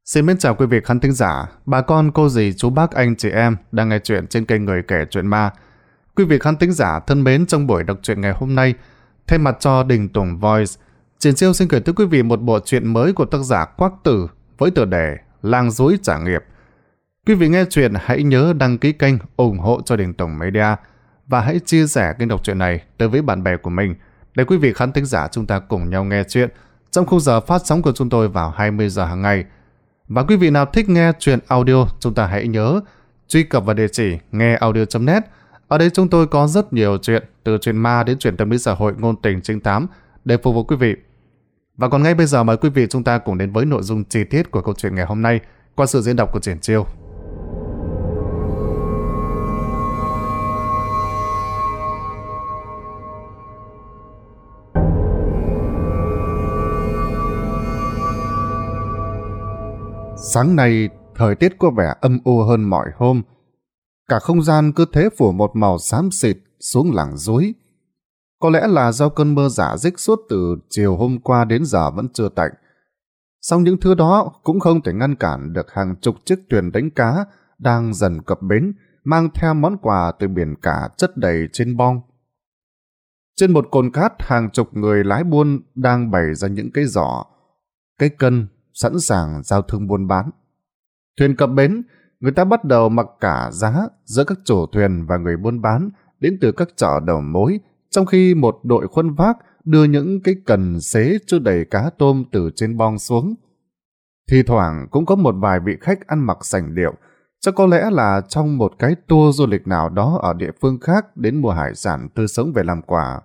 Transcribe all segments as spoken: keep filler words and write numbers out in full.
Xin mến chào quý vị khán thính giả, bà con, cô dì, chú bác, anh chị em đang nghe chuyện trên kênh Người Kể Chuyện Ma. Quý vị khán thính giả thân mến, trong buổi đọc truyện ngày hôm nay, thay mặt cho Đình Tùng Voice, Triển Chiêu xin gửi tới quý vị một bộ truyện mới của tác giả Quắc Tử với tựa đề Lang Dối Trả Nghiệp. Quý vị nghe chuyện hãy nhớ đăng ký kênh ủng hộ cho Đình Tùng Media và hãy chia sẻ kênh đọc truyện này tới với bạn bè của mình để quý vị khán thính giả chúng ta cùng nhau nghe chuyện trong khung giờ phát sóng của chúng tôi vào hai mươi giờ hàng ngày. Và quý vị nào thích nghe truyện audio, chúng ta hãy nhớ truy cập vào địa chỉ nghe audio chấm net. Ở đây chúng tôi có rất nhiều chuyện, từ truyện ma đến truyện tâm lý xã hội, ngôn tình, trinh thám để phục vụ quý vị. Và còn ngay bây giờ mời quý vị chúng ta cùng đến với nội dung chi tiết của câu chuyện ngày hôm nay qua sự diễn đọc của Triển Chiêu. Sáng nay, thời tiết có vẻ âm u hơn mọi hôm. Cả không gian cứ thế phủ một màu xám xịt xuống làng Dối. Có lẽ là do cơn mưa rả rích suốt từ chiều hôm qua đến giờ vẫn chưa tạnh. Song những thứ đó cũng không thể ngăn cản được hàng chục chiếc thuyền đánh cá đang dần cập bến, mang theo món quà từ biển cả chất đầy trên bong. Trên một cồn cát, hàng chục người lái buôn đang bày ra những cái giỏ, cái cân, sẵn sàng giao thương buôn bán. Thuyền cập bến, người ta bắt đầu mặc cả giá giữa các chủ thuyền và người buôn bán đến từ các chợ đầu mối, trong khi một đội khuân vác đưa những cái cần xế chứa đầy cá tôm từ trên bong xuống. Thì thoảng cũng có một vài vị khách ăn mặc sành điệu, chắc có lẽ là trong một cái tour du lịch nào đó ở địa phương khác đến mua hải sản tươi sống về làm quà.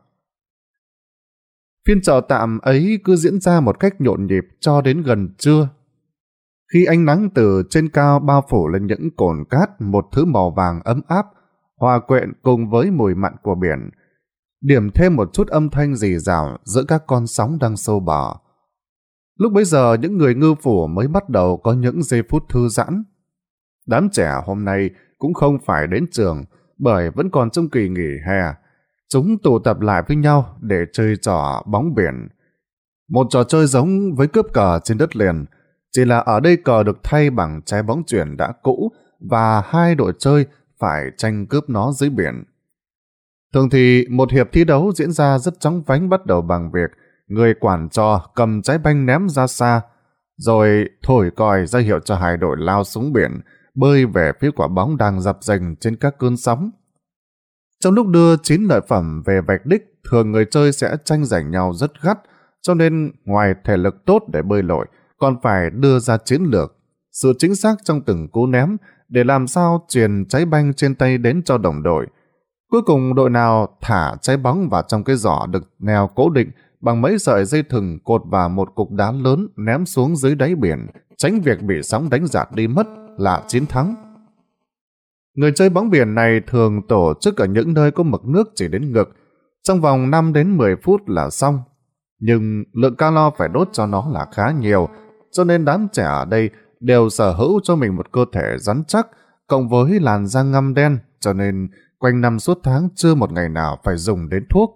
Phiên chợ tạm ấy cứ diễn ra một cách nhộn nhịp cho đến gần trưa. Khi ánh nắng từ trên cao bao phủ lên những cồn cát một thứ màu vàng ấm áp, hòa quyện cùng với mùi mặn của biển, điểm thêm một chút âm thanh rì rào giữa các con sóng đang xô bờ. Lúc bấy giờ những người ngư phủ mới bắt đầu có những giây phút thư giãn. Đám trẻ hôm nay cũng không phải đến trường bởi vẫn còn trong kỳ nghỉ hè. Chúng tụ tập lại với nhau để chơi trò bóng biển. Một trò chơi giống với cướp cờ trên đất liền, chỉ là ở đây cờ được thay bằng trái bóng chuyền đã cũ và hai đội chơi phải tranh cướp nó dưới biển. Thường thì một hiệp thi đấu diễn ra rất chóng vánh, bắt đầu bằng việc người quản trò cầm trái banh ném ra xa, rồi thổi còi ra hiệu cho hai đội lao xuống biển, bơi về phía quả bóng đang dập dềnh trên các cơn sóng. Trong lúc đưa chín lợi phẩm về vạch đích, thường người chơi sẽ tranh giành nhau rất gắt, cho nên ngoài thể lực tốt để bơi lội, còn phải đưa ra chiến lược, sự chính xác trong từng cú ném để làm sao truyền trái banh trên tay đến cho đồng đội. Cuối cùng đội nào thả trái bóng vào trong cái giỏ được neo cố định bằng mấy sợi dây thừng cột vào một cục đá lớn ném xuống dưới đáy biển, tránh việc bị sóng đánh giạt đi mất là chiến thắng. Người chơi bóng biển này thường tổ chức ở những nơi có mực nước chỉ đến ngực, trong vòng năm đến mười phút là xong. Nhưng lượng calo phải đốt cho nó là khá nhiều, cho nên đám trẻ ở đây đều sở hữu cho mình một cơ thể rắn chắc, cộng với làn da ngăm đen, cho nên quanh năm suốt tháng chưa một ngày nào phải dùng đến thuốc.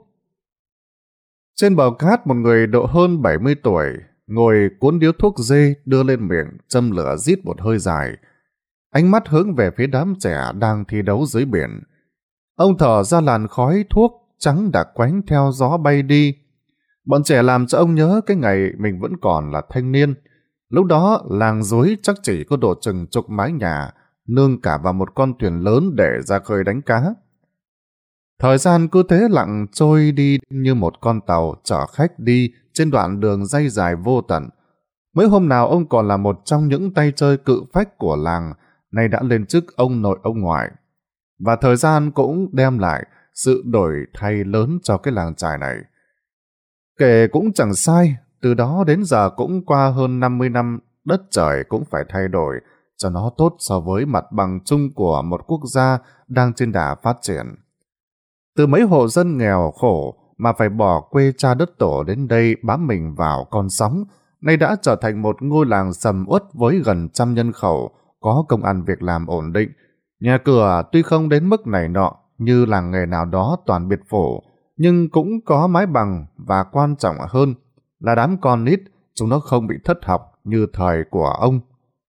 Trên bờ cát, một người độ hơn bảy mươi tuổi, ngồi cuốn điếu thuốc dê đưa lên miệng, châm lửa rít một hơi dài. Ánh mắt hướng về phía đám trẻ đang thi đấu dưới biển. Ông thở ra làn khói thuốc trắng đặc quánh theo gió bay đi. Bọn trẻ làm cho ông nhớ cái ngày mình vẫn còn là thanh niên. Lúc đó làng Dối chắc chỉ có độ chừng chục mái nhà, nương cả vào một con thuyền lớn để ra khơi đánh cá. Thời gian cứ thế lặng trôi đi như một con tàu chở khách đi trên đoạn đường dây dài vô tận. Mấy hôm nào ông còn là một trong những tay chơi cự phách của làng, nay đã lên chức ông nội ông ngoại. Và thời gian cũng đem lại sự đổi thay lớn cho cái làng chài này. Kể cũng chẳng sai, từ đó đến giờ cũng qua hơn năm mươi năm, đất trời cũng phải thay đổi cho nó tốt so với mặt bằng chung của một quốc gia đang trên đà phát triển. Từ mấy hộ dân nghèo khổ mà phải bỏ quê cha đất tổ đến đây bám mình vào con sóng, nay đã trở thành một ngôi làng sầm uất với gần trăm nhân khẩu, có công ăn việc làm ổn định. Nhà cửa tuy không đến mức này nọ như làng nghề nào đó toàn biệt phủ, nhưng cũng có mái bằng, và quan trọng hơn là đám con nít chúng nó không bị thất học như thời của ông.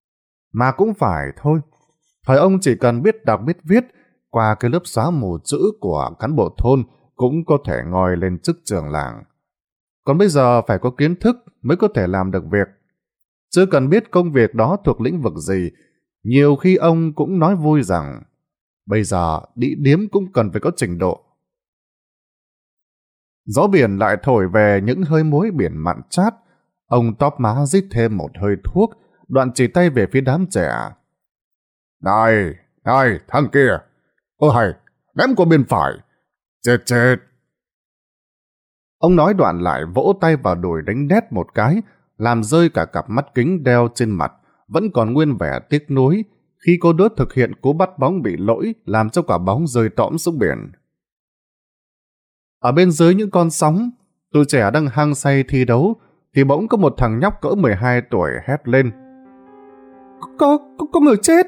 Mà cũng phải thôi. Thời ông chỉ cần biết đọc biết viết, qua cái lớp xóa mù chữ của cán bộ thôn cũng có thể ngồi lên chức trưởng làng. Còn bây giờ phải có kiến thức mới có thể làm được việc. Chưa cần biết công việc đó thuộc lĩnh vực gì, nhiều khi ông cũng nói vui rằng bây giờ đĩ điếm cũng cần phải có trình độ. Gió biển lại thổi về những hơi muối biển mặn chát. Ông tóp má rít thêm một hơi thuốc, đoạn chỉ tay về phía đám trẻ. Này, này, thằng kia! Ôi hay, ném qua bên phải! Chết chết! Ông nói đoạn lại vỗ tay vào đùi đánh đét một cái, làm rơi cả cặp mắt kính đeo trên mặt, vẫn còn nguyên vẻ tiếc nuối khi cô đứa thực hiện cú bắt bóng bị lỗi làm cho quả bóng rơi tõm xuống biển. Ở bên dưới những con sóng, tụi trẻ đang hăng say thi đấu, thì bỗng có một thằng nhóc cỡ mười hai tuổi hét lên. Có, có, có người chết!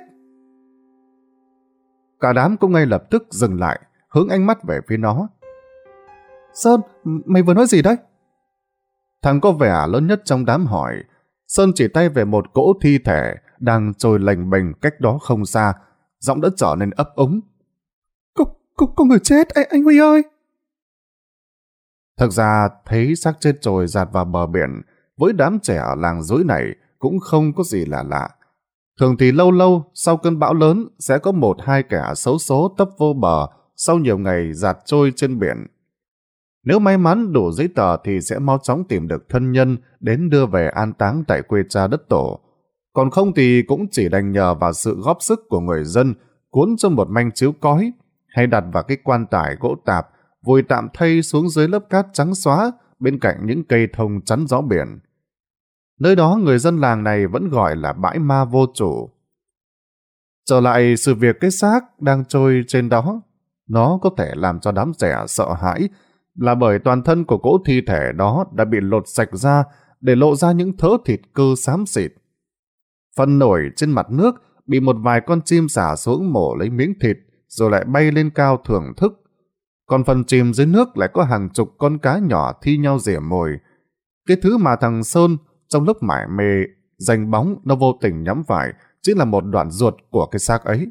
Cả đám cũng ngay lập tức dừng lại, hướng ánh mắt về phía nó. Sơn, mày vừa nói gì đấy? Thằng có vẻ lớn nhất trong đám hỏi. Sơn chỉ tay về một cỗ thi thể đang trôi lềnh bềnh cách đó không xa, giọng đã trở nên ấp úng. Có, có, có người chết, anh, anh Huy ơi! Thực ra thấy xác chết trôi dạt vào bờ biển, với đám trẻ ở làng Dối này cũng không có gì là lạ. Thường thì lâu lâu sau cơn bão lớn sẽ có một hai kẻ xấu số tấp vô bờ sau nhiều ngày dạt trôi trên biển. Nếu may mắn đủ giấy tờ thì sẽ mau chóng tìm được thân nhân đến đưa về an táng tại quê cha đất tổ. Còn không thì cũng chỉ đành nhờ vào sự góp sức của người dân cuốn cho một manh chiếu cói hay đặt vào cái quan tài gỗ tạp vùi tạm thay xuống dưới lớp cát trắng xóa bên cạnh những cây thông chắn gió biển. Nơi đó người dân làng này vẫn gọi là bãi ma vô chủ. Trở lại sự việc cái xác đang trôi trên đó, nó có thể làm cho đám trẻ sợ hãi là bởi toàn thân của cỗ thi thể đó đã bị lột sạch ra để lộ ra những thớ thịt cơ xám xịt. Phần nổi trên mặt nước bị một vài con chim xả xuống mổ lấy miếng thịt rồi lại bay lên cao thưởng thức. Còn phần chìm dưới nước lại có hàng chục con cá nhỏ thi nhau rỉa mồi. Cái thứ mà thằng Sơn trong lúc mải mê giành bóng nó vô tình nhắm phải chính là một đoạn ruột của cái xác ấy.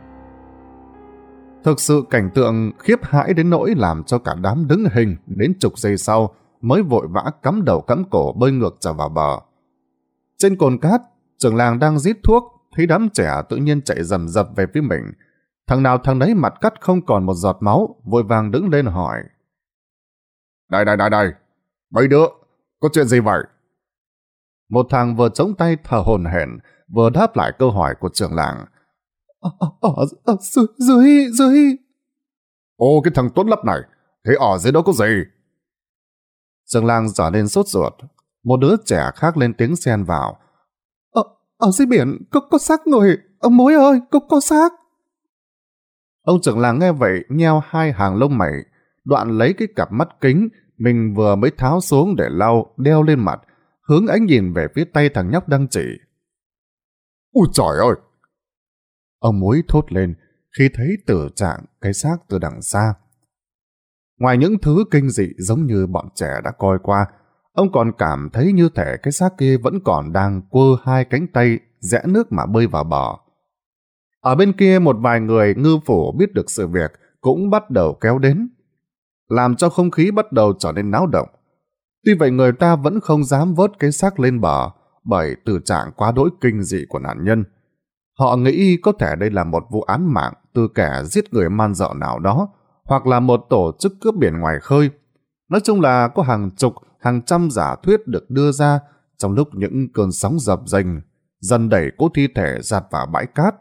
Thực sự cảnh tượng khiếp hãi đến nỗi làm cho cả đám đứng hình đến chục giây sau mới vội vã cắm đầu cắm cổ bơi ngược trở vào bờ. Trên cồn cát, trưởng làng đang rít thuốc, thấy đám trẻ tự nhiên chạy rầm rập về phía mình. Thằng nào thằng đấy mặt cắt không còn một giọt máu, vội vàng đứng lên hỏi. Đây, đây, đây, đây, mấy đứa, có chuyện gì vậy? Một thằng vừa chống tay thở hổn hển, vừa đáp lại câu hỏi của trưởng làng. Ở, ở, ở, ở dưới, dưới, dưới. Ô, cái thằng tuấn lấp này, thế ở dưới đó có gì? Trưởng làng trở nên sốt ruột. Một đứa trẻ khác lên tiếng xen vào. Ở, ở dưới biển, có, có xác người, ông mối ơi, có, có xác. Ông trưởng làng nghe vậy, nheo hai hàng lông mày, đoạn lấy cái cặp mắt kính mình vừa mới tháo xuống để lau, đeo lên mặt, hướng ánh nhìn về phía tay thằng nhóc đang chỉ. Ui trời ơi! Ông mối thốt lên khi thấy tử trạng cái xác từ đằng xa. Ngoài những thứ kinh dị giống như bọn trẻ đã coi qua, ông còn cảm thấy như thể cái xác kia vẫn còn đang quơ hai cánh tay rẽ nước mà bơi vào bờ. Ở bên kia một vài người ngư phủ biết được sự việc cũng bắt đầu kéo đến, làm cho không khí bắt đầu trở nên náo động. Tuy vậy người ta vẫn không dám vớt cái xác lên bờ bởi tử trạng quá đỗi kinh dị của nạn nhân. Họ nghĩ có thể đây là một vụ án mạng từ kẻ giết người man dợ nào đó, hoặc là một tổ chức cướp biển ngoài khơi. Nói chung là có hàng chục, hàng trăm giả thuyết được đưa ra trong lúc những cơn sóng dập dềnh dần đẩy cỗ thi thể dạt vào bãi cát.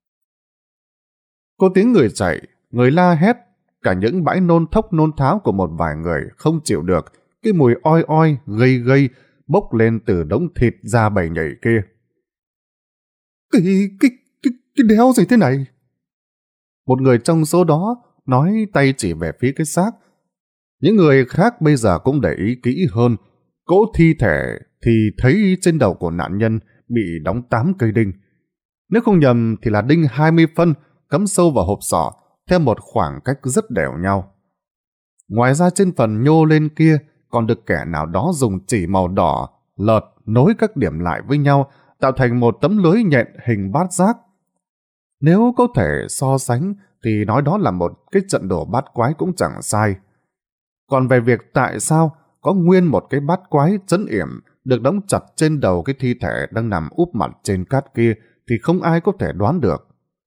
Có tiếng người chạy, người la hét, cả những bãi nôn thốc nôn tháo của một vài người không chịu được cái mùi oi oi, gây gây bốc lên từ đống thịt da bầy nhảy kia. Cái, cái, cái, cái đéo gì thế này? Một người trong số đó nói, tay chỉ về phía cái xác. Những người khác bây giờ cũng để ý kỹ hơn. Cỗ thi thể thì thấy trên đầu của nạn nhân bị đóng tám cây đinh. Nếu không nhầm thì là đinh hai mươi phân cắm sâu vào hộp sọ theo một khoảng cách rất đều nhau. Ngoài ra trên phần nhô lên kia còn được kẻ nào đó dùng chỉ màu đỏ lợt nối các điểm lại với nhau tạo thành một tấm lưới nhện hình bát giác. Nếu có thể so sánh thì nói đó là một cái trận đổ bát quái cũng chẳng sai. Còn về việc tại sao có nguyên một cái bát quái trấn yểm được đóng chặt trên đầu cái thi thể đang nằm úp mặt trên cát kia thì không ai có thể đoán được.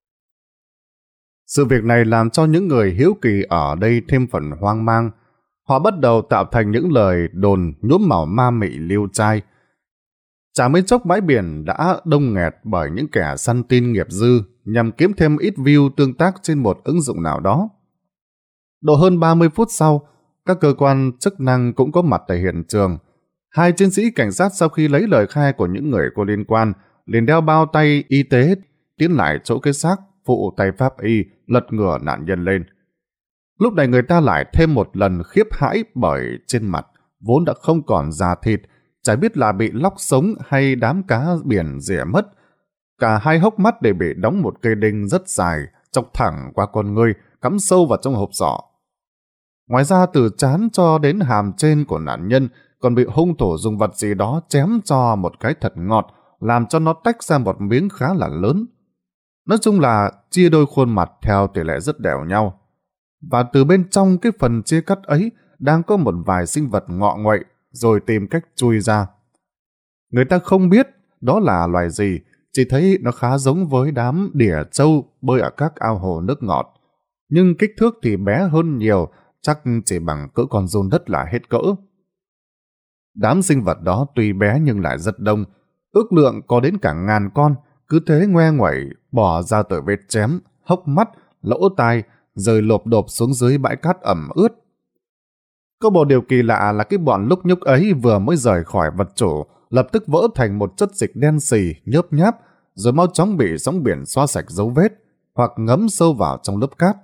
Sự việc này làm cho những người hiếu kỳ ở đây thêm phần hoang mang. Họ bắt đầu tạo thành những lời đồn nhuốm màu ma mị liêu trai. Chả mấy chốc bãi biển đã đông nghẹt bởi những kẻ săn tin nghiệp dư nhằm kiếm thêm ít view tương tác trên một ứng dụng nào đó. Độ hơn ba mươi phút sau, các cơ quan chức năng cũng có mặt tại hiện trường. Hai chiến sĩ cảnh sát sau khi lấy lời khai của những người có liên quan liền đeo bao tay y tế tiến lại chỗ cái xác, phụ tay pháp y lật ngửa nạn nhân lên. Lúc này người ta lại thêm một lần khiếp hãi bởi trên mặt vốn đã không còn da thịt, chả biết là bị lóc sống hay đám cá biển rỉa mất. Cả hai hốc mắt đều bị đóng một cây đinh rất dài, chọc thẳng qua con ngươi, cắm sâu vào trong hộp sọ. Ngoài ra từ trán cho đến hàm trên của nạn nhân còn bị hung thủ dùng vật gì đó chém cho một cái thật ngọt, làm cho nó tách ra một miếng khá là lớn. Nói chung là chia đôi khuôn mặt theo tỷ lệ rất đều nhau. Và từ bên trong cái phần chia cắt ấy đang có một vài sinh vật ngọ nguậy rồi tìm cách chui ra. Người ta không biết đó là loài gì, chỉ thấy nó khá giống với đám đỉa trâu bơi ở các ao hồ nước ngọt. Nhưng kích thước thì bé hơn nhiều, chắc chỉ bằng cỡ con giun đất là hết cỡ. Đám sinh vật đó tuy bé nhưng lại rất đông, ước lượng có đến cả ngàn con, cứ thế ngoe nguẩy bỏ ra từ vết chém, hốc mắt, lỗ tai, rơi lộp độp xuống dưới bãi cát ẩm ướt. Có một điều kỳ lạ là cái bọn lúc nhúc ấy vừa mới rời khỏi vật chủ, lập tức vỡ thành một chất dịch đen xì, nhớp nháp, rồi mau chóng bị sóng biển xóa sạch dấu vết, hoặc ngấm sâu vào trong lớp cát.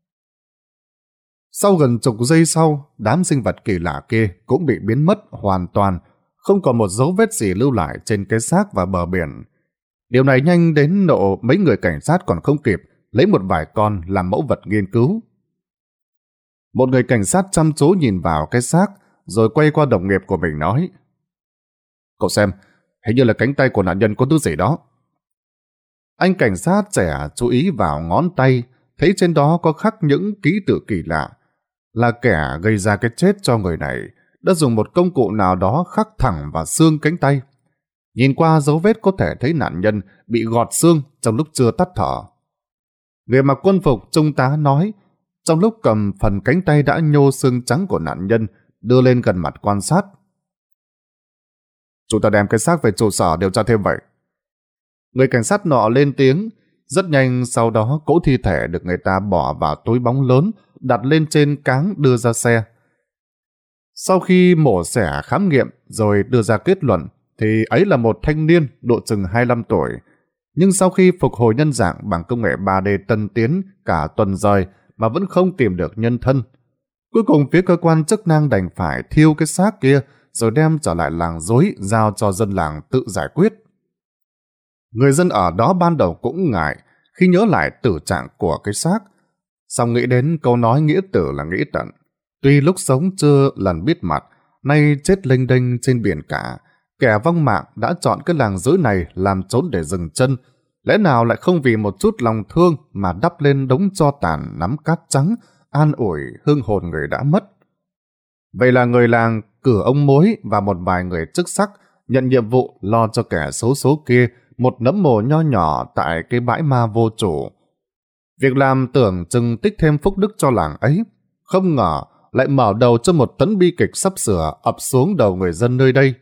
Sau gần chục giây sau, đám sinh vật kỳ lạ kia cũng bị biến mất hoàn toàn, không còn một dấu vết gì lưu lại trên cái xác và bờ biển. Điều này nhanh đến nđộ mấy người cảnh sát còn không kịp lấy một vài con làm mẫu vật nghiên cứu. Một người cảnh sát chăm chú nhìn vào cái xác, rồi quay qua đồng nghiệp của mình nói: "Cậu xem, hình như là cánh tay của nạn nhân có thứ gì đó." Anh cảnh sát trẻ chú ý vào ngón tay, thấy trên đó có khắc những ký tự kỳ lạ. Là kẻ gây ra cái chết cho người này đã dùng một công cụ nào đó khắc thẳng vào xương cánh tay. Nhìn qua dấu vết có thể thấy nạn nhân bị gọt xương trong lúc chưa tắt thở. Người mặc quân phục trung tá nói, trong lúc cầm phần cánh tay đã nhô xương trắng của nạn nhân đưa lên gần mặt quan sát: "Chúng ta đem cái xác về trụ sở điều tra thêm vậy." Người cảnh sát nọ lên tiếng. Rất nhanh sau đó cỗ thi thể được người ta bỏ vào túi bóng lớn, đặt lên trên cáng đưa ra xe. Sau khi mổ xẻ khám nghiệm rồi đưa ra kết luận thì ấy là một thanh niên độ chừng hai mươi lăm tuổi. Nhưng sau khi phục hồi nhân dạng bằng công nghệ ba D tân tiến cả tuần rồi mà vẫn không tìm được nhân thân. Cuối cùng phía cơ quan chức năng đành phải thiêu cái xác kia rồi đem trở lại làng Dối giao cho dân làng tự giải quyết. Người dân ở đó ban đầu cũng ngại khi nhớ lại tử trạng của cái xác, song nghĩ đến câu nói nghĩa tử là nghĩa tận. Tuy lúc sống chưa lần biết mặt, nay chết lênh đênh trên biển cả, kẻ vong mạng đã chọn cái làng Dối này làm trốn để dừng chân, lẽ nào lại không vì một chút lòng thương mà đắp lên đống tro tàn nắm cát trắng, an ủi hương hồn người đã mất. Vậy là người làng cử ông mối và một vài người chức sắc nhận nhiệm vụ lo cho kẻ xấu số kia một nấm mồ nho nhỏ tại cái bãi ma vô chủ. Việc làm tưởng chừng tích thêm phúc đức cho làng ấy, không ngờ lại mở đầu cho một tấn bi kịch sắp sửa ập xuống đầu người dân nơi đây.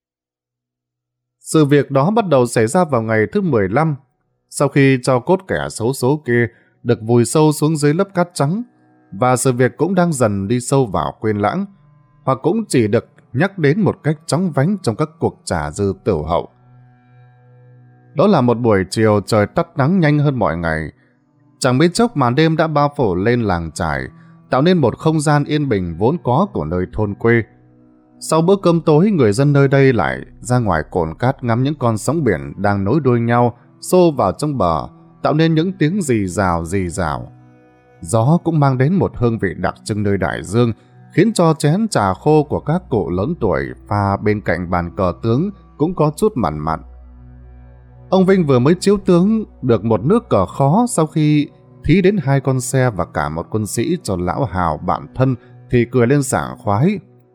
Sự việc đó bắt đầu xảy ra vào ngày thứ mười lăm, sau khi tro cốt kẻ xấu số kia được vùi sâu xuống dưới lớp cát trắng, và sự việc cũng đang dần đi sâu vào quên lãng, hoặc cũng chỉ được nhắc đến một cách chóng vánh trong các cuộc trà dư tửu hậu. Đó là một buổi chiều trời tắt nắng nhanh hơn mọi ngày. Chẳng mấy chốc màn đêm đã bao phủ lên làng chài, tạo nên một không gian yên bình vốn có của nơi thôn quê. Sau bữa cơm tối, người dân nơi đây lại ra ngoài cồn cát ngắm những con sóng biển đang nối đuôi nhau xô vào trong bờ, tạo nên những tiếng rì rào rì rào. Gió cũng mang đến một hương vị đặc trưng nơi đại dương, khiến cho chén trà khô của các cụ lớn tuổi pha bên cạnh bàn cờ tướng cũng có chút mặn mặn. Ông Vinh vừa mới chiếu tướng được một nước cờ khó sau khi thí đến hai con xe và cả một quân sĩ cho lão Hào bạn thân thì cười lên sảng khoái.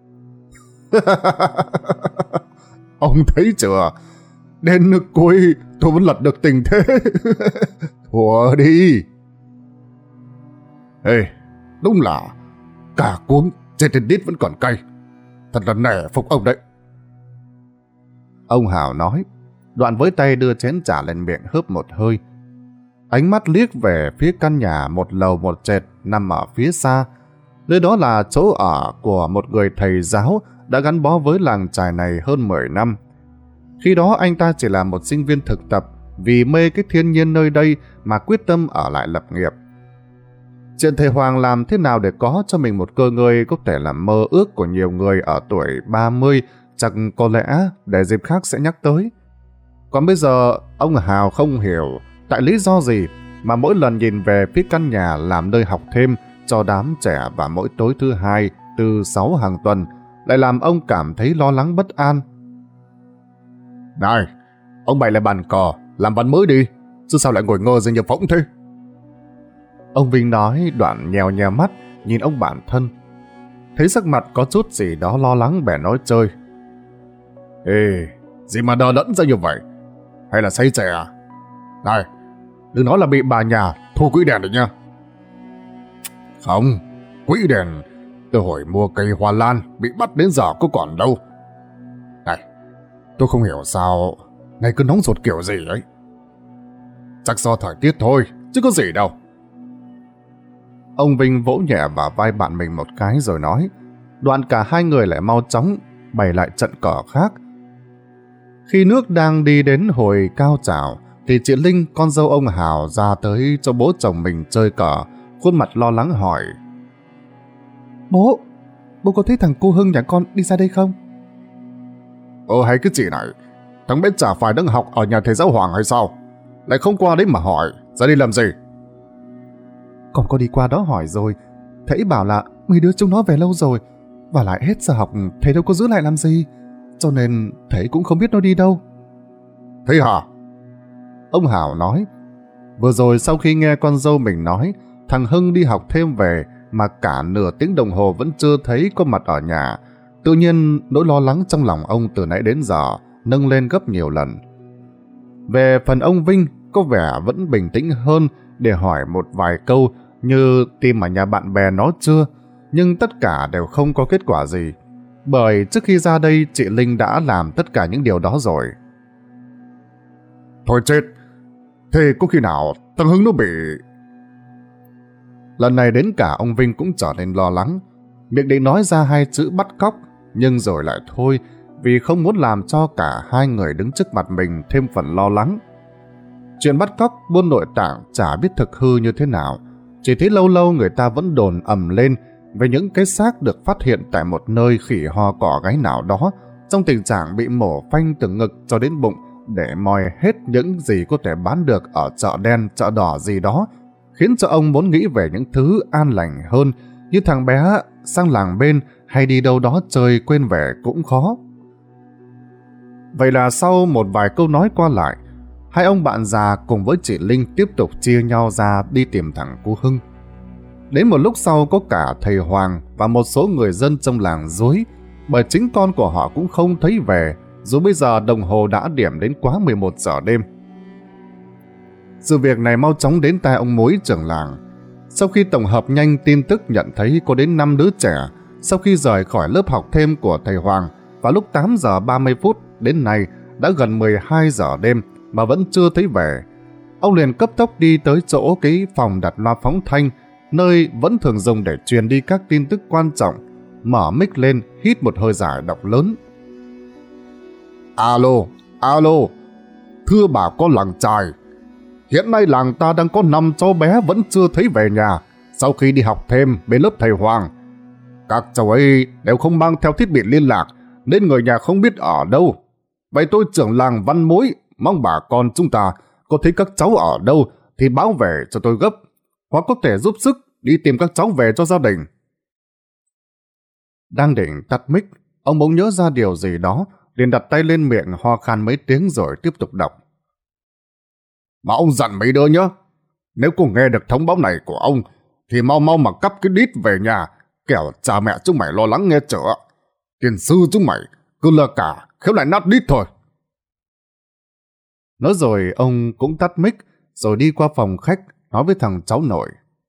Ông thấy chưa? Đến nước cuối tôi vẫn lật được tình thế. Thua đi. Ê, đúng là cả cuống trên trên đít vẫn còn cay. Thật là nể phục ông đấy. Ông Hào nói, đoạn với tay đưa chén trà lên miệng hớp một hơi. Ánh mắt liếc về phía căn nhà một lầu một trệt nằm ở phía xa. Nơi đó là chỗ ở của một người thầy giáo đã gắn bó với làng chài này hơn mười năm. Khi đó anh ta chỉ là một sinh viên thực tập, vì mê cái thiên nhiên nơi đây mà quyết tâm ở lại lập nghiệp. Chuyện thầy Hoàng làm thế nào để có cho mình một cơ ngơi có thể là mơ ước của nhiều người ở tuổi ba mươi, chắc có lẽ để dịp khác sẽ nhắc tới. Còn bây giờ, ông Hào không hiểu tại lý do gì mà mỗi lần nhìn về phía căn nhà làm nơi học thêm cho đám trẻ vào mỗi tối thứ hai, từ sáu hàng tuần, lại làm ông cảm thấy lo lắng bất an. Này, ông bày lại bàn cờ, làm ván mới đi, chứ sao lại ngồi ngơ ra như phỗng thế? Ông Vinh nói, đoạn nhèo nhèo mắt, nhìn ông bạn thân. Thấy sắc mặt có chút gì đó lo lắng, bèn nói chơi. Ê, gì mà đờ đẫn ra như vậy? Hay là say trẻ à? Này, đừng nói là bị bà nhà thu quỹ đèn được nha. Không, quỹ đèn từ hồi mua cây hoa lan bị bắt đến giờ có còn đâu. Này, tôi không hiểu sao này cứ nóng ruột kiểu gì ấy. Chắc do thời tiết thôi, chứ có gì đâu. Ông Vinh vỗ nhẹ vào vai bạn mình một cái rồi nói, đoạn cả hai người lại mau chóng bày lại trận cờ khác. Khi nước đang đi đến hồi cao trào, thì chị Linh, con dâu ông Hào, ra tới cho bố chồng mình chơi cờ, khuôn mặt lo lắng hỏi. Bố, bố có thấy thằng cô Hưng nhà con đi ra đây không? Ơ hay cái chị này, thằng bé chả phải đang học ở nhà thầy giáo Hoàng hay sao? Lại không qua đấy mà hỏi, ra đi làm gì? Con có đi qua đó hỏi rồi, thầy bảo là mấy đứa chúng nó về lâu rồi, và lại hết giờ học thầy đâu có giữ lại làm gì, cho nên thầy cũng không biết nó đi đâu. Thế hả? Ông Hảo nói, vừa rồi sau khi nghe con dâu mình nói thằng Hưng đi học thêm về mà cả nửa tiếng đồng hồ vẫn chưa thấy có mặt ở nhà, tự nhiên nỗi lo lắng trong lòng ông từ nãy đến giờ nâng lên gấp nhiều lần. Về phần ông Vinh, có vẻ vẫn bình tĩnh hơn để hỏi một vài câu như tìm ở nhà bạn bè nó chưa, nhưng tất cả đều không có kết quả gì, bởi trước khi ra đây chị Linh đã làm tất cả những điều đó rồi. Thôi chết, thế có khi nào thằng Hưng nó bị... Lần này đến cả ông Vinh cũng trở nên lo lắng, miệng định nói ra hai chữ bắt cóc, nhưng rồi lại thôi, vì không muốn làm cho cả hai người đứng trước mặt mình thêm phần lo lắng. Chuyện bắt cóc buôn nội tạng chả biết thực hư như thế nào, chỉ thấy lâu lâu người ta vẫn đồn ầm lên về những cái xác được phát hiện tại một nơi khỉ ho cỏ gáy nào đó, trong tình trạng bị mổ phanh từ ngực cho đến bụng để moi hết những gì có thể bán được ở chợ đen, chợ đỏ gì đó, khiến cho ông muốn nghĩ về những thứ an lành hơn, như thằng bé sang làng bên hay đi đâu đó chơi quên về cũng khó. Vậy là sau một vài câu nói qua lại, hai ông bạn già cùng với chị Linh tiếp tục chia nhau ra đi tìm thằng cô Hưng. Đến một lúc sau có cả thầy Hoàng và một số người dân trong làng rối, bởi chính con của họ cũng không thấy về, dù bây giờ đồng hồ đã điểm đến quá mười một giờ đêm. Sự việc này mau chóng đến tai ông Mối trưởng làng. Sau khi tổng hợp nhanh tin tức nhận thấy có đến năm đứa trẻ sau khi rời khỏi lớp học thêm của thầy Hoàng vào lúc tám giờ ba mươi phút đến nay đã gần mười hai giờ đêm mà vẫn chưa thấy về. Ông liền cấp tốc đi tới chỗ cái phòng đặt loa phóng thanh, nơi vẫn thường dùng để truyền đi các tin tức quan trọng, mở mic lên hít một hơi dài đọc lớn. Alo, alo, thưa bà con làng chài, hiện nay làng ta đang có năm cháu bé vẫn chưa thấy về nhà sau khi đi học thêm bên lớp thầy Hoàng. Các cháu ấy đều không mang theo thiết bị liên lạc nên người nhà không biết ở đâu. Vậy tôi trưởng làng Văn Mối mong bà con chúng ta có thấy các cháu ở đâu thì báo về cho tôi gấp, hoặc có thể giúp sức đi tìm các cháu về cho gia đình. Đang định tắt mic, ông bỗng nhớ ra điều gì đó, liền đặt tay lên miệng ho khan mấy tiếng rồi tiếp tục đọc. Mà ông dặn mấy đứa nhớ, nếu có nghe được thông báo này của ông thì mau mau mà cắp cái đít về nhà, kẻo cha mẹ chúng mày lo lắng nghe chữa. Tiền sư chúng mày cứ lơ cả, khéo lại nát đít thôi. Nói rồi ông cũng tắt mic rồi đi qua phòng khách nói với thằng cháu nội.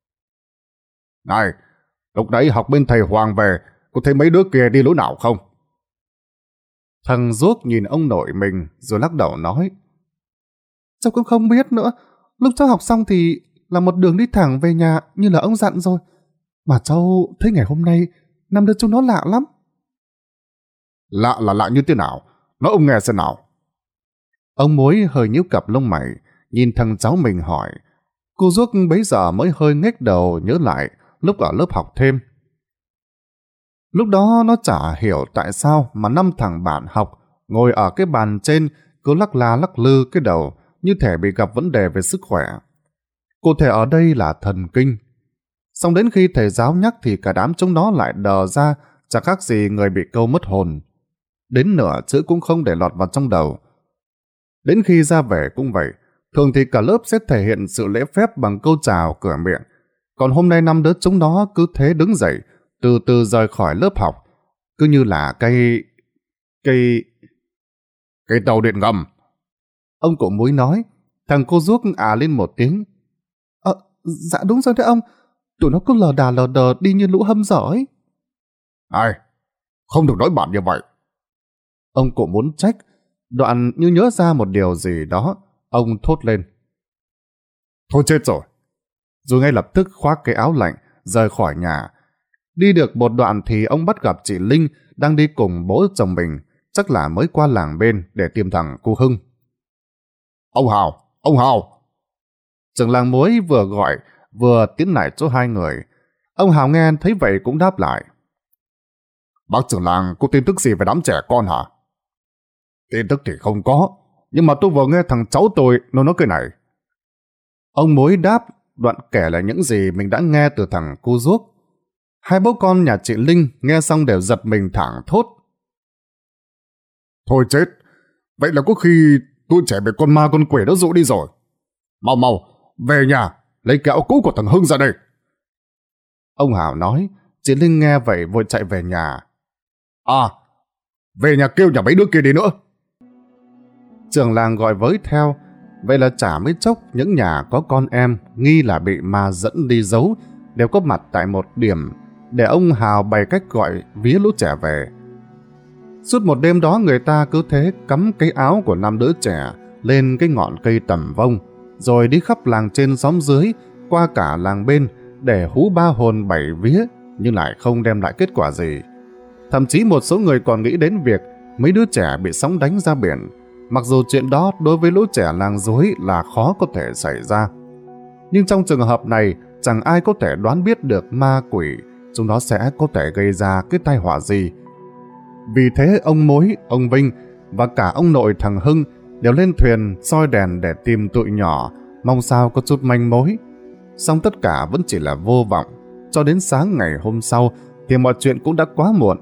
Này, lúc nãy học bên thầy Hoàng về, có thấy mấy đứa kia đi lối nào không? Thằng Ruốc nhìn ông nội mình rồi lắc đầu nói. Cháu cũng không biết nữa. Lúc cháu học xong thì là một đường đi thẳng về nhà như là ông dặn rồi. Mà cháu thấy ngày hôm nay năm đứa chúng nó lạ lắm. Lạ là lạ như thế nào? Nói ông nghe xem nào. Ông Mối hơi nhíu cặp lông mày, nhìn thằng cháu mình hỏi. Cô Ruốc bấy giờ mới hơi nghếch đầu nhớ lại lúc ở lớp học thêm. Lúc đó nó chả hiểu tại sao mà năm thằng bạn học ngồi ở cái bàn trên cứ lắc la lắc lư cái đầu như thể bị gặp vấn đề về sức khỏe. Cụ thể ở đây là thần kinh. Xong đến khi thầy giáo nhắc thì cả đám chúng nó lại đờ ra, chẳng khác gì người bị câu mất hồn. Đến nửa chữ cũng không để lọt vào trong đầu. Đến khi ra về cũng vậy, thường thì cả lớp sẽ thể hiện sự lễ phép bằng câu chào cửa miệng. Còn hôm nay năm đứa chúng nó cứ thế đứng dậy, từ từ rời khỏi lớp học, cứ như là cây... cây... cây tàu điện ngầm. Ông cụ Múi nói, thằng cô Ruốc à lên một tiếng. Ờ, dạ đúng rồi đấy ông, tụi nó cứ lờ đà lờ đờ đi như lũ hâm dở ấy. Ai, không được nói bạn như vậy. Ông cụ muốn trách, đoạn như nhớ ra một điều gì đó, ông thốt lên. Thôi chết rồi. Rồi ngay lập tức khoác cái áo lạnh, rời khỏi nhà. Đi được một đoạn thì ông bắt gặp chị Linh đang đi cùng bố chồng mình, chắc là mới qua làng bên để tìm thằng cô Hưng. Ông Hào, ông Hào. Trưởng làng Muối vừa gọi, vừa tiến lại chỗ hai người. Ông Hào nghe thấy vậy cũng đáp lại. Bác trưởng làng có tin tức gì về đám trẻ con hả? Tin tức thì không có, nhưng mà tôi vừa nghe thằng cháu tôi nó nói cái này. Ông Muối đáp, đoạn kể lại những gì mình đã nghe từ thằng cô Ruốc. Hai bố con nhà chị Linh nghe xong đều giật mình thẳng thốt. Thôi chết, vậy là có khi tôi trẻ bị con ma con quỷ đó dụ đi rồi. Mau mau, về nhà, lấy kẹo cũ của thằng Hưng ra đây. Ông Hào nói, chị Linh nghe vậy vội chạy về nhà. À, về nhà kêu nhà mấy đứa kia đi nữa. Trưởng làng gọi với theo, vậy là chả mấy chốc những nhà có con em nghi là bị ma dẫn đi giấu đều có mặt tại một điểm để ông Hào bày cách gọi vía lũ trẻ về. Suốt một đêm đó người ta cứ thế cắm cái áo của năm đứa trẻ lên cái ngọn cây tầm vông, rồi đi khắp làng trên xóm dưới, qua cả làng bên để hú ba hồn bảy vía, nhưng lại không đem lại kết quả gì. Thậm chí một số người còn nghĩ đến việc mấy đứa trẻ bị sóng đánh ra biển, mặc dù chuyện đó đối với lũ trẻ làng Dối là khó có thể xảy ra. Nhưng trong trường hợp này, chẳng ai có thể đoán biết được ma quỷ chúng nó sẽ có thể gây ra cái tai họa gì. Vì thế ông Mối, ông Vinh và cả ông nội thằng Hưng đều lên thuyền soi đèn để tìm tụi nhỏ, mong sao có chút manh mối. Song tất cả vẫn chỉ là vô vọng. Cho đến sáng ngày hôm sau thì mọi chuyện cũng đã quá muộn.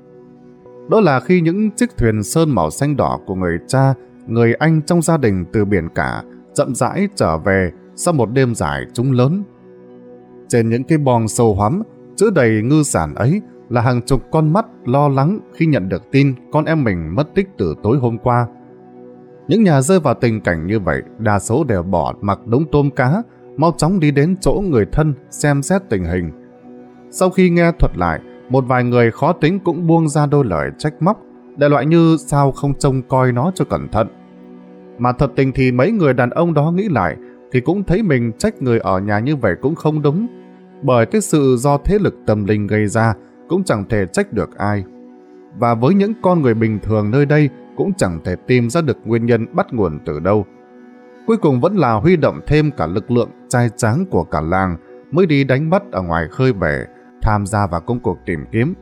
Đó là khi những chiếc thuyền sơn màu xanh đỏ của người cha, người anh trong gia đình từ biển cả chậm rãi trở về sau một đêm dài trúng lớn. Trên những cái bong sâu hoắm chứa đầy ngư sản ấy là hàng chục con mắt lo lắng khi nhận được tin con em mình mất tích từ tối hôm qua. Những nhà rơi vào tình cảnh như vậy, đa số đều bỏ mặc đống tôm cá, mau chóng đi đến chỗ người thân xem xét tình hình. Sau khi nghe thuật lại, một vài người khó tính cũng buông ra đôi lời trách móc, đại loại như sao không trông coi nó cho cẩn thận. Mà thật tình thì mấy người đàn ông đó nghĩ lại thì cũng thấy mình trách người ở nhà như vậy cũng không đúng, bởi cái sự do thế lực tâm linh gây ra cũng chẳng thể trách được ai. Và với những con người bình thường nơi đây cũng chẳng thể tìm ra được nguyên nhân bắt nguồn từ đâu. Cuối cùng vẫn là huy động thêm cả lực lượng trai tráng của cả làng mới đi đánh bắt ở ngoài khơi về, tham gia vào công cuộc tìm kiếm.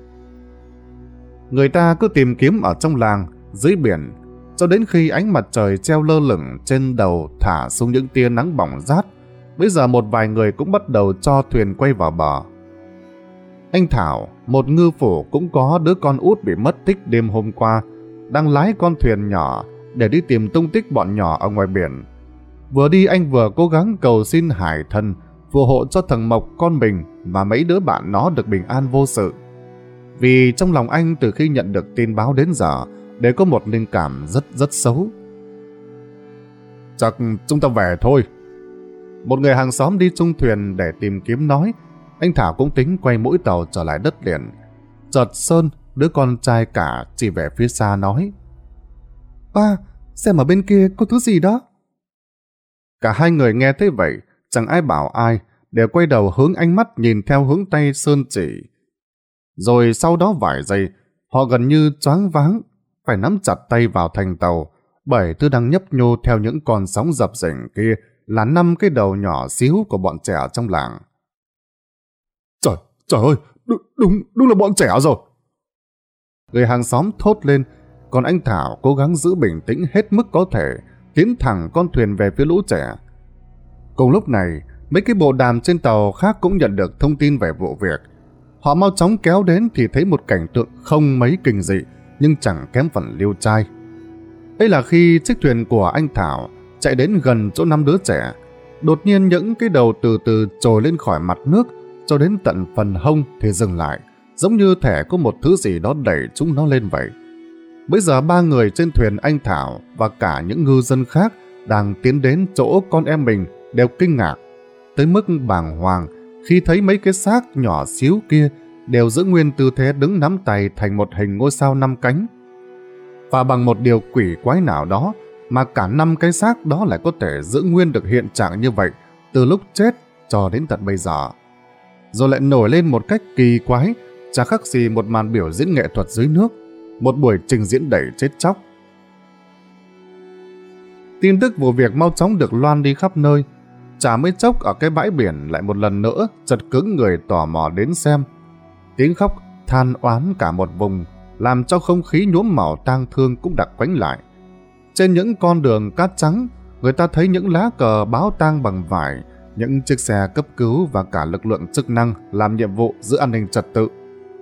Người ta cứ tìm kiếm ở trong làng, dưới biển, cho đến khi ánh mặt trời treo lơ lửng trên đầu thả xuống những tia nắng bỏng rát. Bây giờ một vài người cũng bắt đầu cho thuyền quay vào bờ. Anh Thảo, một ngư phủ cũng có đứa con út bị mất tích đêm hôm qua, đang lái con thuyền nhỏ để đi tìm tung tích bọn nhỏ ở ngoài biển. Vừa đi anh vừa cố gắng cầu xin Hải Thần phù hộ cho thằng Mộc con mình và mấy đứa bạn nó được bình an vô sự. Vì trong lòng anh từ khi nhận được tin báo đến giờ đều có một linh cảm rất rất xấu. Chắc chúng ta về thôi. Một người hàng xóm đi chung thuyền để tìm kiếm nói. Anh Thảo cũng tính quay mũi tàu trở lại đất liền. Chợt Sơn, đứa con trai cả, chỉ về phía xa nói: Ba, xem ở bên kia có thứ gì đó. Cả hai người nghe thấy vậy, chẳng ai bảo ai, đều quay đầu hướng ánh mắt nhìn theo hướng tay Sơn chỉ. Rồi sau đó vài giây, họ gần như choáng váng, phải nắm chặt tay vào thành tàu, bởi thứ đang nhấp nhô theo những con sóng dập dềnh kia là năm cái đầu nhỏ xíu của bọn trẻ trong làng. Trời, trời ơi, đúng, đúng, đúng là bọn trẻ rồi. Người hàng xóm thốt lên, còn anh Thảo cố gắng giữ bình tĩnh hết mức có thể, tiến thẳng con thuyền về phía lũ trẻ. Cùng lúc này, mấy cái bộ đàm trên tàu khác cũng nhận được thông tin về vụ việc. Họ mau chóng kéo đến thì thấy một cảnh tượng không mấy kinh dị, nhưng chẳng kém phần liêu trai. Đây là khi chiếc thuyền của anh Thảo chạy đến gần chỗ năm đứa trẻ. Đột nhiên những cái đầu từ từ trồi lên khỏi mặt nước, cho đến tận phần hông thì dừng lại, giống như thể có một thứ gì đó đẩy chúng nó lên vậy. Bây giờ ba người trên thuyền anh Thảo và cả những ngư dân khác đang tiến đến chỗ con em mình đều kinh ngạc, tới mức bàng hoàng khi thấy mấy cái xác nhỏ xíu kia đều giữ nguyên tư thế đứng nắm tay thành một hình ngôi sao năm cánh. Và bằng một điều quỷ quái nào đó mà cả năm cái xác đó lại có thể giữ nguyên được hiện trạng như vậy từ lúc chết cho đến tận bây giờ. Rồi lại nổi lên một cách kỳ quái, chả khác gì một màn biểu diễn nghệ thuật dưới nước, một buổi trình diễn đầy chết chóc. Tin tức vụ việc mau chóng được loan đi khắp nơi. Chả mấy chốc ở cái bãi biển lại một lần nữa chật cứng người tò mò đến xem. Tiếng khóc than oán cả một vùng, làm cho không khí nhuốm màu tang thương cũng đặc quánh lại. Trên những con đường cát trắng, người ta thấy những lá cờ báo tang bằng vải, những chiếc xe cấp cứu và cả lực lượng chức năng làm nhiệm vụ giữ an ninh trật tự.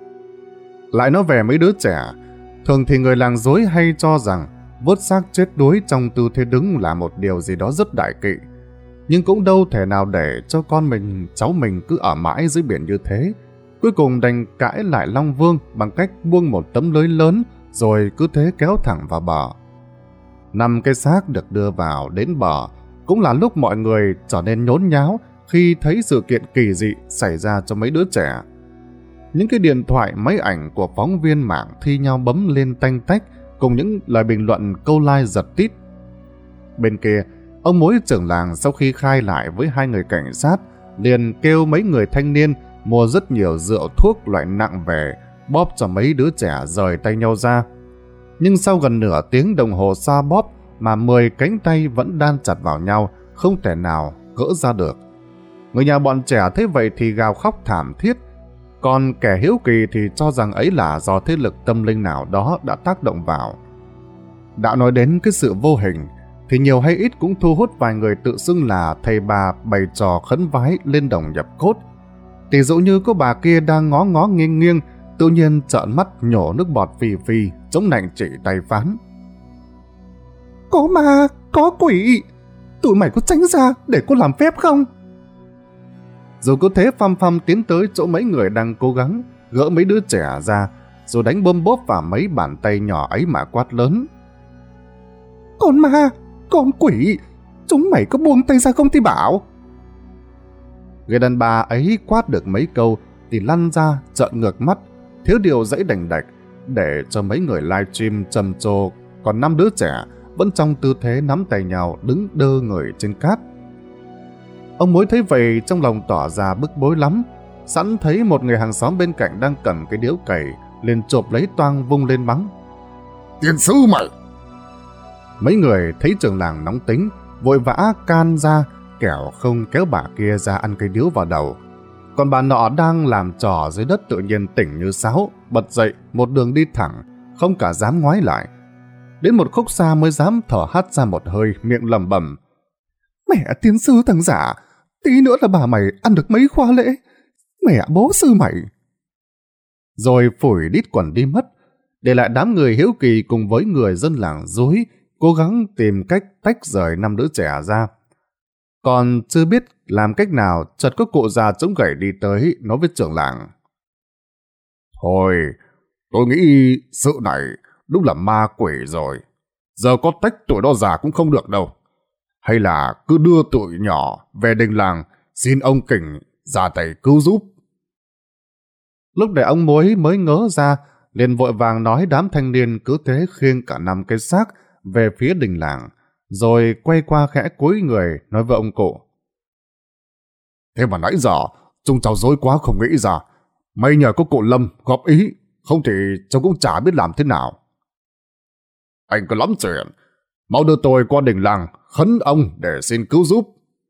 Lại nói về mấy đứa trẻ, thường thì người làng dối hay cho rằng vớt xác chết đuối trong tư thế đứng là một điều gì đó rất đại kỵ. Nhưng cũng đâu thể nào để cho con mình, cháu mình cứ ở mãi dưới biển như thế. Cuối cùng đành cãi lại Long Vương bằng cách buông một tấm lưới lớn rồi cứ thế kéo thẳng vào bờ. Năm cái xác được đưa vào đến bờ cũng là lúc mọi người trở nên nhốn nháo khi thấy sự kiện kỳ dị xảy ra cho mấy đứa trẻ. Những cái điện thoại, máy ảnh của phóng viên mạng thi nhau bấm lên tanh tách cùng những lời bình luận câu like giật tít. Bên kia, ông mối trưởng làng sau khi khai lại với hai người cảnh sát liền kêu mấy người thanh niên mua rất nhiều rượu thuốc loại nặng về, bóp cho mấy đứa trẻ rời tay nhau ra. Nhưng sau gần nửa tiếng đồng hồ xoa bóp mà mười cánh tay vẫn đan chặt vào nhau, không thể nào gỡ ra được. Người nhà bọn trẻ thấy vậy thì gào khóc thảm thiết, còn kẻ hiếu kỳ thì cho rằng ấy là do thế lực tâm linh nào đó đã tác động vào. Đã nói đến cái sự vô hình, thì nhiều hay ít cũng thu hút vài người tự xưng là thầy bà bày trò khấn vái lên đồng nhập cốt. Tỷ dụ như cô bà kia đang ngó ngó nghiêng nghiêng, tự nhiên trợn mắt nhổ nước bọt phì phì, chống nạnh chỉ tay phán: Có ma, có quỷ, tụi mày có tránh ra để cô làm phép không? Dù cứ thế phăm phăm tiến tới chỗ mấy người đang cố gắng gỡ mấy đứa trẻ ra, rồi đánh bôm bốp vào mấy bàn tay nhỏ ấy mà quát lớn: Con ma, con quỷ, chúng mày có buông tay ra không thì bảo. Người đàn bà ấy quát được mấy câu thì lăn ra trợn ngược mắt, thiếu điều dãy đành đạch để cho mấy người livestream trầm trồ, còn năm đứa trẻ vẫn trong tư thế nắm tay nhau đứng đơ người trên cát. Ông mối thấy vậy trong lòng tỏ ra bức bối lắm, sẵn thấy một người hàng xóm bên cạnh đang cầm cái điếu cày, liền chộp lấy toang vung lên mắng: Tiền sư mày! Mấy người thấy trưởng làng nóng tính, vội vã can ra, kẻo không kéo bà kia ra ăn cây điếu vào đầu. Còn bà nọ đang làm trò dưới đất tự nhiên tỉnh như sáo, bật dậy một đường đi thẳng, không cả dám ngoái lại. Đến một khúc xa mới dám thở hắt ra một hơi, miệng lẩm bẩm: Mẹ tiến sư thằng giả, tí nữa là bà mày ăn được mấy khoa lễ. Mẹ bố sư mày! Rồi phủi đít quần đi mất, để lại đám người hiếu kỳ cùng với người dân làng dối cố gắng tìm cách tách rời năm đứa trẻ ra. Còn chưa biết làm cách nào, chợt có cụ già chống gậy đi tới nói với trưởng làng. Thôi, tôi nghĩ sự này đúng là ma quỷ rồi. Giờ có tách tụi đó già cũng không được đâu. Hay là cứ đưa tụi nhỏ về đình làng, xin ông Kình ra tay cứu giúp. Lúc để ông Mối mới ngớ ra, liền vội vàng nói đám thanh niên cứ thế khiêng cả năm cái xác về phía đình làng, rồi quay qua khẽ cúi người nói với ông cụ. Thế mà nãy giờ chúng cháu dối quá không nghĩ ra. May nhờ có cụ Lâm góp ý, không thì cháu cũng chả biết làm thế nào. Anh có lắm chuyện, mau đưa tôi qua đình làng khấn ông để xin cứu giúp.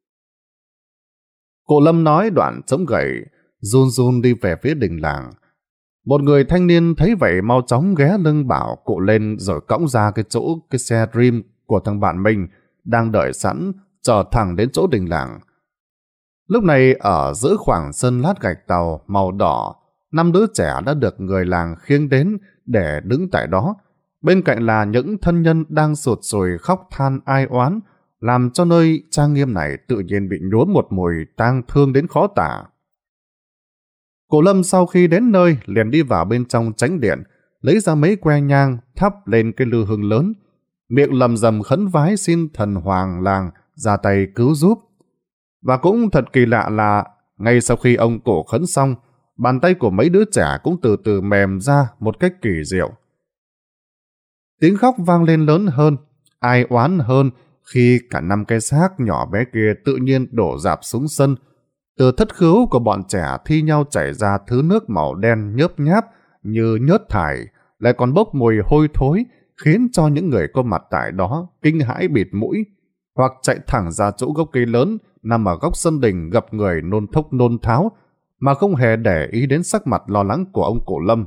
Cụ Lâm nói đoạn chống gậy, run run đi về phía đình làng. Một người thanh niên thấy vậy mau chóng ghé lưng bảo cụ lên rồi cõng ra cái chỗ cái xe Dream của thằng bạn mình đang đợi sẵn, chở thẳng đến chỗ đình làng. Lúc này ở giữa khoảng sân lát gạch tàu màu đỏ, năm đứa trẻ đã được người làng khiêng đến để đứng tại đó. Bên cạnh là những thân nhân đang sụt sùi khóc than ai oán, làm cho nơi trang nghiêm này tự nhiên bị nhuốm một mùi tang thương đến khó tả. Cụ Lâm sau khi đến nơi liền đi vào bên trong chánh điện, lấy ra mấy que nhang thắp lên cái lư hương lớn, miệng lầm rầm khấn vái xin thần hoàng làng ra tay cứu giúp. Và cũng thật kỳ lạ là ngay sau khi ông cổ khấn xong, bàn tay của mấy đứa trẻ cũng từ từ mềm ra một cách kỳ diệu. Tiếng khóc vang lên lớn hơn, ai oán hơn khi cả năm cái xác nhỏ bé kia tự nhiên đổ rạp xuống sân. Từ thất khứu của bọn trẻ thi nhau chảy ra thứ nước màu đen nhớp nháp như nhớt thải, lại còn bốc mùi hôi thối, khiến cho những người có mặt tại đó kinh hãi bịt mũi, hoặc chạy thẳng ra chỗ gốc cây lớn nằm ở góc sân đình gặp người nôn thốc nôn tháo, mà không hề để ý đến sắc mặt lo lắng của ông cụ Lâm.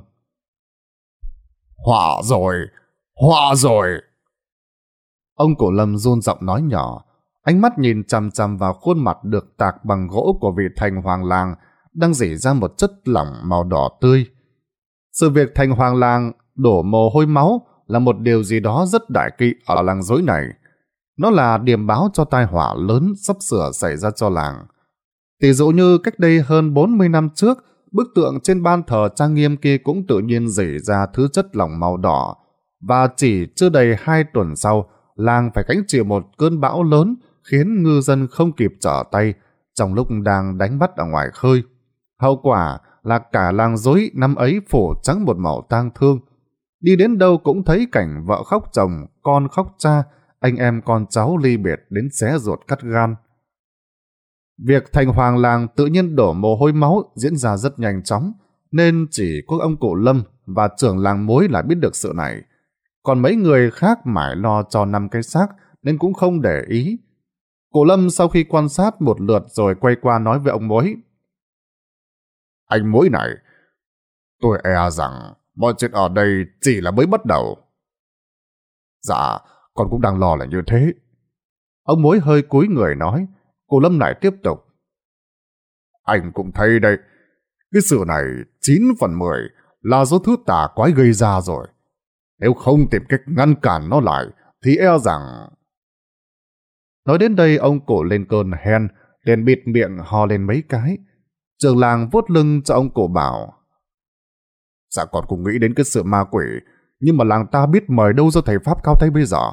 Họa rồi! Họa rồi! Ông cụ Lâm run giọng nói nhỏ, ánh mắt nhìn chằm chằm vào khuôn mặt được tạc bằng gỗ của vị thành hoàng làng đang rỉ ra một chất lỏng màu đỏ tươi. Sự việc thành hoàng làng đổ mồ hôi máu là một điều gì đó rất đại kỵ ở làng rối này. Nó là điểm báo cho tai họa lớn sắp sửa xảy ra cho làng. Tỷ dụ như cách đây hơn bốn mươi năm trước, bức tượng trên ban thờ trang nghiêm kia cũng tự nhiên rỉ ra thứ chất lỏng màu đỏ, và chỉ chưa đầy hai tuần sau, làng phải gánh chịu một cơn bão lớn khiến ngư dân không kịp trở tay trong lúc đang đánh bắt ở ngoài khơi. Hậu quả là cả làng rối năm ấy phủ trắng một màu tang thương. Đi đến đâu cũng thấy cảnh vợ khóc chồng, con khóc cha, anh em con cháu ly biệt đến xé ruột cắt gan. Việc thành hoàng làng tự nhiên đổ mồ hôi máu diễn ra rất nhanh chóng, nên chỉ có ông cụ Lâm và trưởng làng Mối là biết được sự này. Còn mấy người khác mải lo cho năm cái xác nên cũng không để ý. Cụ Lâm sau khi quan sát một lượt rồi quay qua nói với ông Mối. Anh Mối này, tôi e rằng mọi chuyện ở đây chỉ là mới bắt đầu. Dạ, con cũng đang lo là như thế. Ông Mối hơi cúi người nói. Cụ Lâm lại tiếp tục. Anh cũng thấy đây, cái sự này chín phần mười là do thứ tà quái gây ra rồi. Nếu không tìm cách ngăn cản nó lại, thì e rằng... Nói đến đây ông cổ lên cơn hen, liền bịt miệng ho lên mấy cái. Trưởng làng vuốt lưng cho ông cổ bảo. Dạ con cũng nghĩ đến cái sự ma quỷ, nhưng mà làng ta biết mời đâu ra thầy Pháp cao tay bây giờ.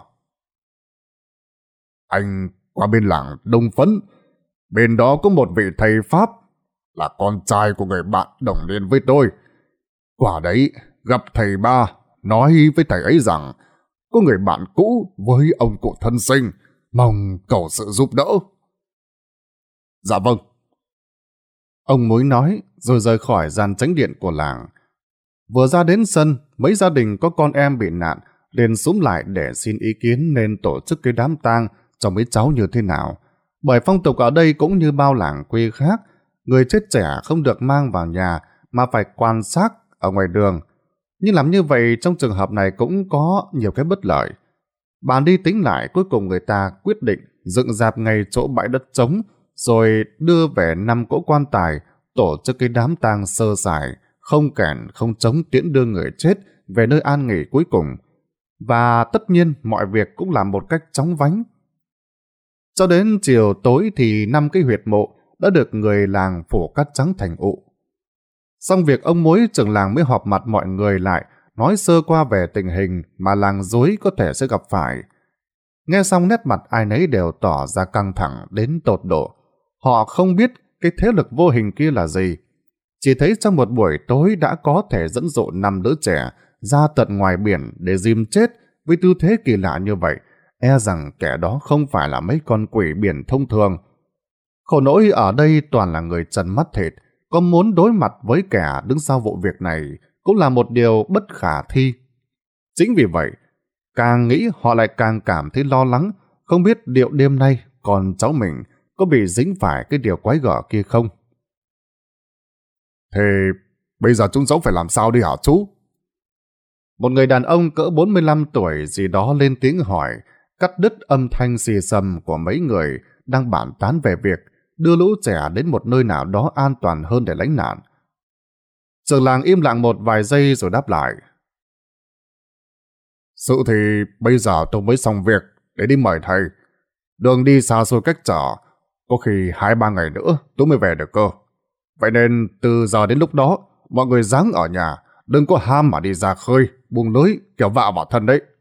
Anh qua bên làng Đông Phấn, bên đó có một vị thầy Pháp, là con trai của người bạn đồng niên với tôi. Quả đấy, gặp thầy ba, nói với thầy ấy rằng có người bạn cũ với ông cụ thân sinh, mong cầu sự giúp đỡ. Dạ vâng. Ông Mối nói rồi rời khỏi gian chánh điện của làng. Vừa ra đến sân, mấy gia đình có con em bị nạn liền xúm lại để xin ý kiến nên tổ chức cái đám tang cho mấy cháu như thế nào. Bởi phong tục ở đây cũng như bao làng quê khác, người chết trẻ không được mang vào nhà mà phải quan sát ở ngoài đường. Nhưng làm như vậy trong trường hợp này cũng có nhiều cái bất lợi. Bàn đi tính lại, cuối cùng người ta quyết định dựng dạp ngay chỗ bãi đất trống, rồi đưa về năm cỗ quan tài, tổ chức cái đám tang sơ sài, không kèn không trống tiễn đưa người chết về nơi an nghỉ cuối cùng. Và tất nhiên mọi việc cũng làm một cách chóng vánh. Cho đến chiều tối thì năm cái huyệt mộ đã được người làng phủ cát trắng thành ụ. Xong việc, ông mối trưởng làng mới họp mặt mọi người lại, nói sơ qua về tình hình mà làng dối có thể sẽ gặp phải. Nghe xong nét mặt ai nấy đều tỏ ra căng thẳng đến tột độ. Họ không biết cái thế lực vô hình kia là gì. Chỉ thấy trong một buổi tối đã có thể dẫn dụ năm đứa trẻ ra tận ngoài biển để dìm chết với tư thế kỳ lạ như vậy. E rằng kẻ đó không phải là mấy con quỷ biển thông thường. Khổ nỗi ở đây toàn là người trần mắt thịt, có muốn đối mặt với kẻ đứng sau vụ việc này cũng là một điều bất khả thi. Chính vì vậy, càng nghĩ họ lại càng cảm thấy lo lắng, không biết liệu đêm nay con cháu mình có bị dính phải cái điều quái gở kia không. Thế bây giờ chúng cháu phải làm sao đi hả chú? Một người đàn ông cỡ bốn mươi lăm tuổi gì đó lên tiếng hỏi, cắt đứt âm thanh xì xầm của mấy người đang bàn tán về việc đưa lũ trẻ đến một nơi nào đó an toàn hơn để lánh nạn. Trưởng làng im lặng một vài giây rồi đáp lại. Sự thì bây giờ tôi mới xong việc để đi mời thầy. Đường đi xa xôi cách trở, có khi hai ba ngày nữa tôi mới về được cơ. Vậy nên từ giờ đến lúc đó, mọi người ráng ở nhà, đừng có ham mà đi ra khơi, buông lưới, kéo vạ vào thân đấy.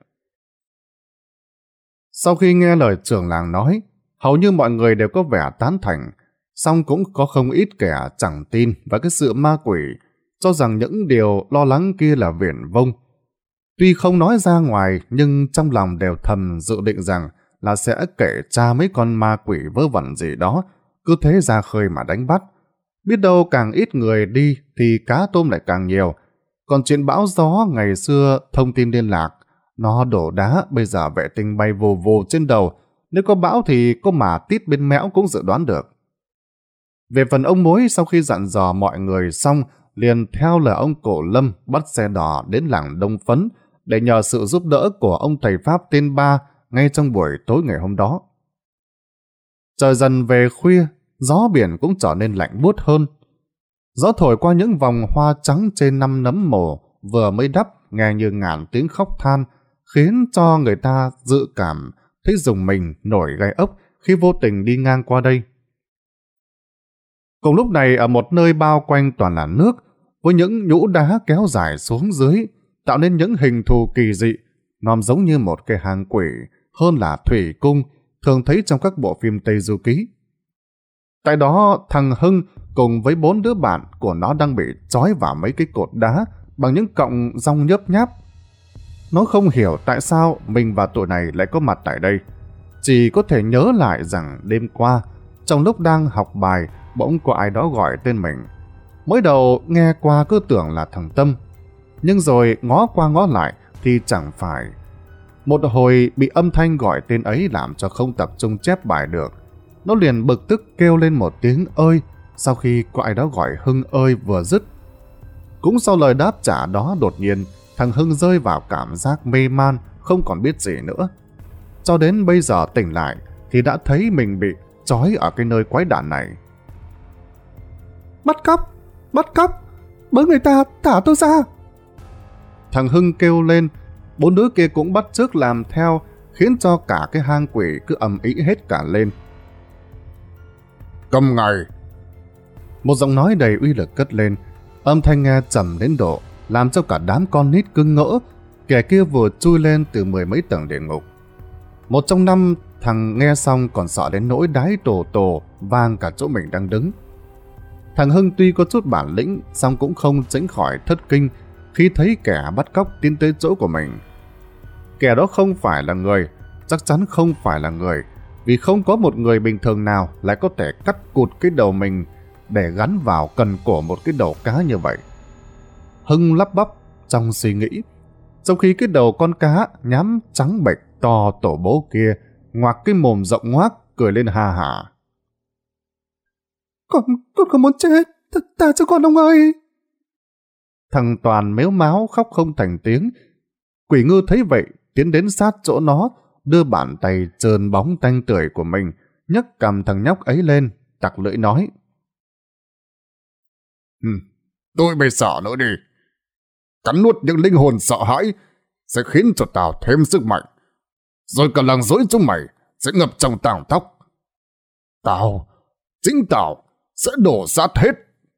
Sau khi nghe lời trưởng làng nói, hầu như mọi người đều có vẻ tán thành, song cũng có không ít kẻ chẳng tin vào cái sự ma quỷ, cho rằng những điều lo lắng kia là viển vông. Tuy không nói ra ngoài, nhưng trong lòng đều thầm dự định rằng là sẽ kể cha mấy con ma quỷ vớ vẩn gì đó, cứ thế ra khơi mà đánh bắt. Biết đâu càng ít người đi thì cá tôm lại càng nhiều. Còn chuyện bão gió ngày xưa thông tin liên lạc, nó đổ đá, bây giờ vệ tinh bay vù vù trên đầu. Nếu có bão thì có mà tít bên mẽo cũng dự đoán được. Về phần ông mối, sau khi dặn dò mọi người xong, liền theo lời ông Cổ Lâm bắt xe đò đến làng Đông Phấn để nhờ sự giúp đỡ của ông thầy Pháp tên Ba ngay trong buổi tối ngày hôm đó. Trời dần về khuya, gió biển cũng trở nên lạnh buốt hơn. Gió thổi qua những vòng hoa trắng trên năm nấm mồ vừa mới đắp, nghe như ngàn tiếng khóc than, khiến cho người ta dự cảm thấy rùng mình nổi gai ốc khi vô tình đi ngang qua đây. Cùng lúc này, ở một nơi bao quanh toàn là nước, với những nhũ đá kéo dài xuống dưới, tạo nên những hình thù kỳ dị, nó giống như một cái hang quỷ hơn là thủy cung thường thấy trong các bộ phim Tây Du Ký. Tại đó, thằng Hưng cùng với bốn đứa bạn của nó đang bị trói vào mấy cái cột đá bằng những cọng rong nhớp nháp. Nó không hiểu tại sao mình và tụi này lại có mặt tại đây. Chỉ có thể nhớ lại rằng đêm qua, trong lúc đang học bài, bỗng có ai đó gọi tên mình. Mới đầu nghe qua cứ tưởng là thằng Tâm, nhưng rồi ngó qua ngó lại thì chẳng phải. Một hồi bị âm thanh gọi tên ấy làm cho không tập trung chép bài được. Nó liền bực tức kêu lên một tiếng ơi, sau khi có ai đó gọi Hưng ơi vừa dứt. Cũng sau lời đáp trả đó, đột nhiên thằng Hưng rơi vào cảm giác mê man, không còn biết gì nữa. Cho đến bây giờ tỉnh lại thì đã thấy mình bị trói ở cái nơi quái đản này. Bắt cóc! Bắt cóc! Bớ người ta thả tôi ra! Thằng Hưng kêu lên, bốn đứa kia cũng bắt chước làm theo, khiến cho cả cái hang quỷ cứ ầm ĩ hết cả lên. Câm ngay! Một giọng nói đầy uy lực cất lên, âm thanh nghe trầm đến độ làm cho cả đám con nít cứ ngỡ kẻ kia vừa chui lên từ mười mấy tầng địa ngục. Một trong năm thằng nghe xong còn sợ đến nỗi đái tổ tổ vang cả chỗ mình đang đứng. Thằng Hưng tuy có chút bản lĩnh, song cũng không tránh khỏi thất kinh khi thấy kẻ bắt cóc tiến tới chỗ của mình. Kẻ đó không phải là người, chắc chắn không phải là người, vì không có một người bình thường nào lại có thể cắt cụt cái đầu mình để gắn vào cần cổ một cái đầu cá như vậy. Hưng lắp bắp trong suy nghĩ, trong khi cái đầu con cá nhám trắng bệch to tổ bố kia ngoạc cái mồm rộng ngoác cười lên ha hả. Con, con không muốn chết, Th ta cho con ông ơi. Thằng Toàn mếu máo khóc không thành tiếng. Quỷ Ngư thấy vậy tiến đến sát chỗ nó, đưa bàn tay trơn bóng tanh tưởi của mình nhấc cầm thằng nhóc ấy lên, tặc lưỡi nói. Ừ, tôi bị sợ nữa đi. Cắn nuốt những linh hồn sợ hãi sẽ khiến cho tao thêm sức mạnh. Rồi cả làng dối chúng mày sẽ ngập trong tàng tóc, Tao, chính tao, sẽ đổ sát hết.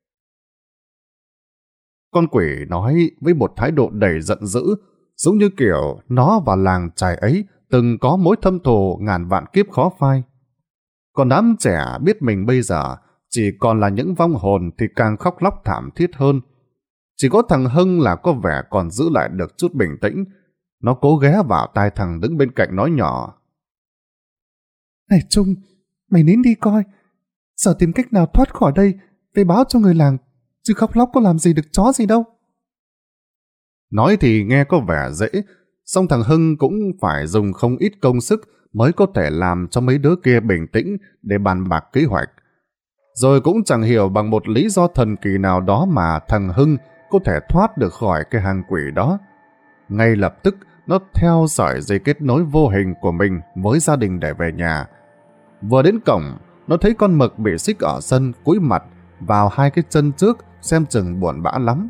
Con quỷ nói với một thái độ đầy giận dữ, giống như kiểu nó và làng trài ấy từng có mối thâm thù ngàn vạn kiếp khó phai. Còn đám trẻ biết mình bây giờ chỉ còn là những vong hồn thì càng khóc lóc thảm thiết hơn. Chỉ có thằng Hưng là có vẻ còn giữ lại được chút bình tĩnh. Nó cố ghé vào tai thằng đứng bên cạnh nói nhỏ. Này Trung, mày nín đi coi. Giờ tìm cách nào thoát khỏi đây về báo cho người làng, chứ khóc lóc có làm gì được chó gì đâu. Nói thì nghe có vẻ dễ, song thằng Hưng cũng phải dùng không ít công sức mới có thể làm cho mấy đứa kia bình tĩnh để bàn bạc kế hoạch. Rồi cũng chẳng hiểu bằng một lý do thần kỳ nào đó mà thằng Hưng có thể thoát được khỏi cái hang quỷ đó. Ngay lập tức nó theo sợi dây kết nối vô hình của mình với gia đình để về nhà. Vừa đến cổng, nó thấy con mực bị xích ở sân cúi mặt vào hai cái chân trước, xem chừng buồn bã lắm.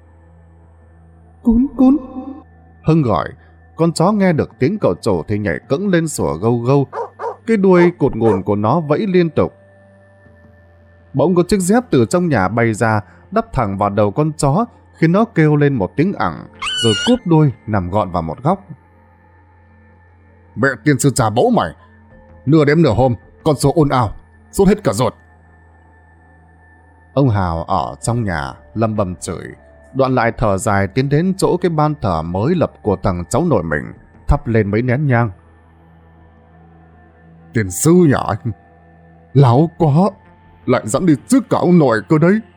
Cún cún. Hưng gọi. Con chó nghe được tiếng cậu chủ thì nhảy cẫng lên sủa gâu gâu. Cái đuôi cụt ngùn của nó vẫy liên tục. Bỗng có chiếc dép từ trong nhà bay ra, đắp thẳng vào đầu con chó, khiến nó kêu lên một tiếng ẳng, rồi cúp đuôi nằm gọn vào một góc. Mẹ tiên sư trà bố mày! Nửa đêm nửa hôm, con số ồn ào, sốt hết cả ruột. Ông Hào ở trong nhà lầm bầm chửi, đoạn lại thở dài tiến đến chỗ cái ban thờ mới lập của thằng cháu nội mình, thắp lên mấy nén nhang. Tiền sư nhà anh, láo quá, lại dẫn đi trước cả ông nội cơ đấy.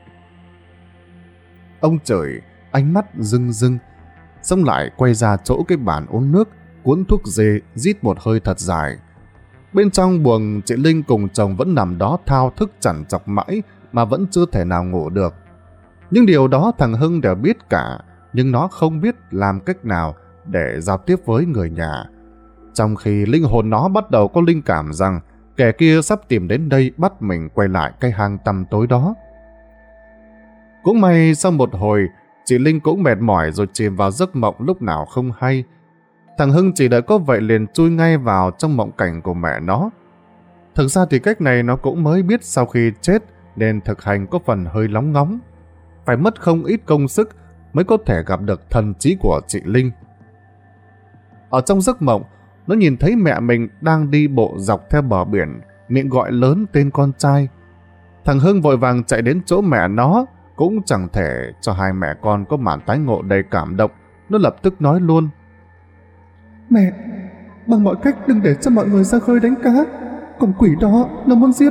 Ông chửi, ánh mắt rưng rưng, xong lại quay ra chỗ cái bàn uống nước, cuốn thuốc dê, rít một hơi thật dài. Bên trong buồng, chị Linh cùng chồng vẫn nằm đó thao thức chằn chọc mãi mà vẫn chưa thể nào ngủ được. Nhưng điều đó thằng Hưng đều biết cả, nhưng nó không biết làm cách nào để giao tiếp với người nhà. Trong khi linh hồn nó bắt đầu có linh cảm rằng kẻ kia sắp tìm đến đây bắt mình quay lại cái hang tăm tối đó. Cũng may sau một hồi, chị Linh cũng mệt mỏi rồi chìm vào giấc mộng lúc nào không hay. Thằng Hưng chỉ đợi có vậy liền chui ngay vào trong mộng cảnh của mẹ nó. Thực ra thì cách này nó cũng mới biết sau khi chết nên thực hành có phần hơi lóng ngóng. Phải mất không ít công sức mới có thể gặp được thần trí của chị Linh. Ở trong giấc mộng, nó nhìn thấy mẹ mình đang đi bộ dọc theo bờ biển, miệng gọi lớn tên con trai. Thằng Hưng vội vàng chạy đến chỗ mẹ nó, cũng chẳng thể cho hai mẹ con có màn tái ngộ đầy cảm động. Nó lập tức nói luôn. Mẹ, bằng mọi cách đừng để cho mọi người ra khơi đánh cá, còn quỷ đó nó muốn giết.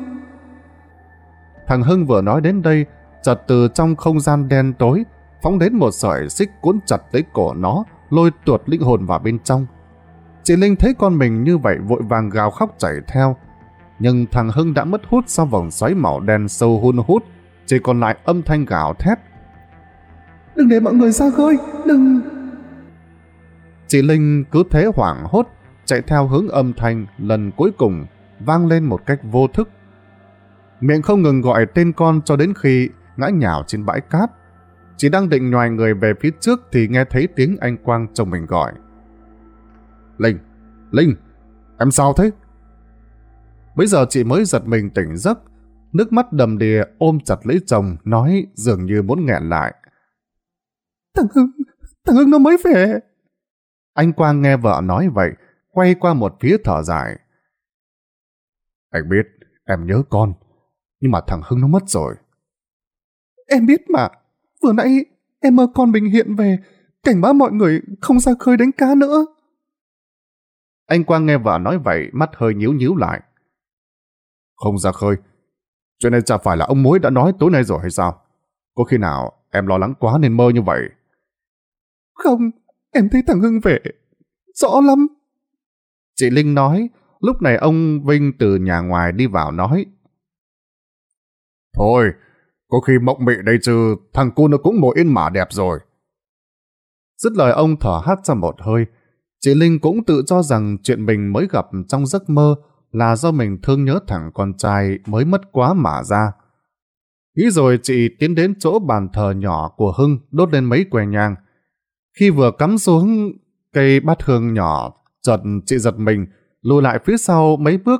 Thằng Hưng vừa nói đến đây, chợt từ trong không gian đen tối phóng đến một sợi xích cuốn chặt lấy cổ nó, lôi tuột linh hồn vào bên trong. Chị Linh thấy con mình như vậy vội vàng gào khóc chạy theo, nhưng thằng Hưng đã mất hút sau vòng xoáy màu đen sâu hun hút, chỉ còn lại âm thanh gào thét. Đừng để mọi người ra khơi, đừng... Chị Linh cứ thế hoảng hốt, chạy theo hướng âm thanh, lần cuối cùng vang lên một cách vô thức. Miệng không ngừng gọi tên con cho đến khi ngã nhào trên bãi cát. Chị đang định nhoài người về phía trước thì nghe thấy tiếng anh Quang chồng mình gọi. Linh, Linh, em sao thế? Bây giờ chị mới giật mình tỉnh giấc, nước mắt đầm đìa ôm chặt lấy chồng, nói dường như muốn nghẹn lại. Thằng Hưng, thằng Hưng nó mới về. Anh Quang nghe vợ nói vậy, quay qua một phía thở dài. Anh biết, em nhớ con, nhưng mà thằng Hưng nó mất rồi. Em biết mà, vừa nãy em mơ con mình hiện về, cảnh báo mọi người không ra khơi đánh cá nữa. Anh Quang nghe vợ nói vậy, mắt hơi nhíu nhíu lại. Không ra khơi? Chuyện này chả phải là ông Mối đã nói tối nay rồi hay sao? Có khi nào em lo lắng quá nên mơ như vậy? Không, em thấy thằng Hưng về, rõ lắm. Chị Linh nói, lúc này ông Vinh từ nhà ngoài đi vào nói. Thôi, có khi mộng mị đây chứ, thằng cu nó cũng ngồi yên mả đẹp rồi. Dứt lời ông thở hắt ra một hơi. Chị Linh cũng tự cho rằng chuyện mình mới gặp trong giấc mơ là do mình thương nhớ thằng con trai mới mất quá mà ra. Nghĩ rồi chị tiến đến chỗ bàn thờ nhỏ của Hưng, đốt lên mấy que nhang. Khi vừa cắm xuống cây bát hương nhỏ, chợt chị giật mình, lùi lại phía sau mấy bước.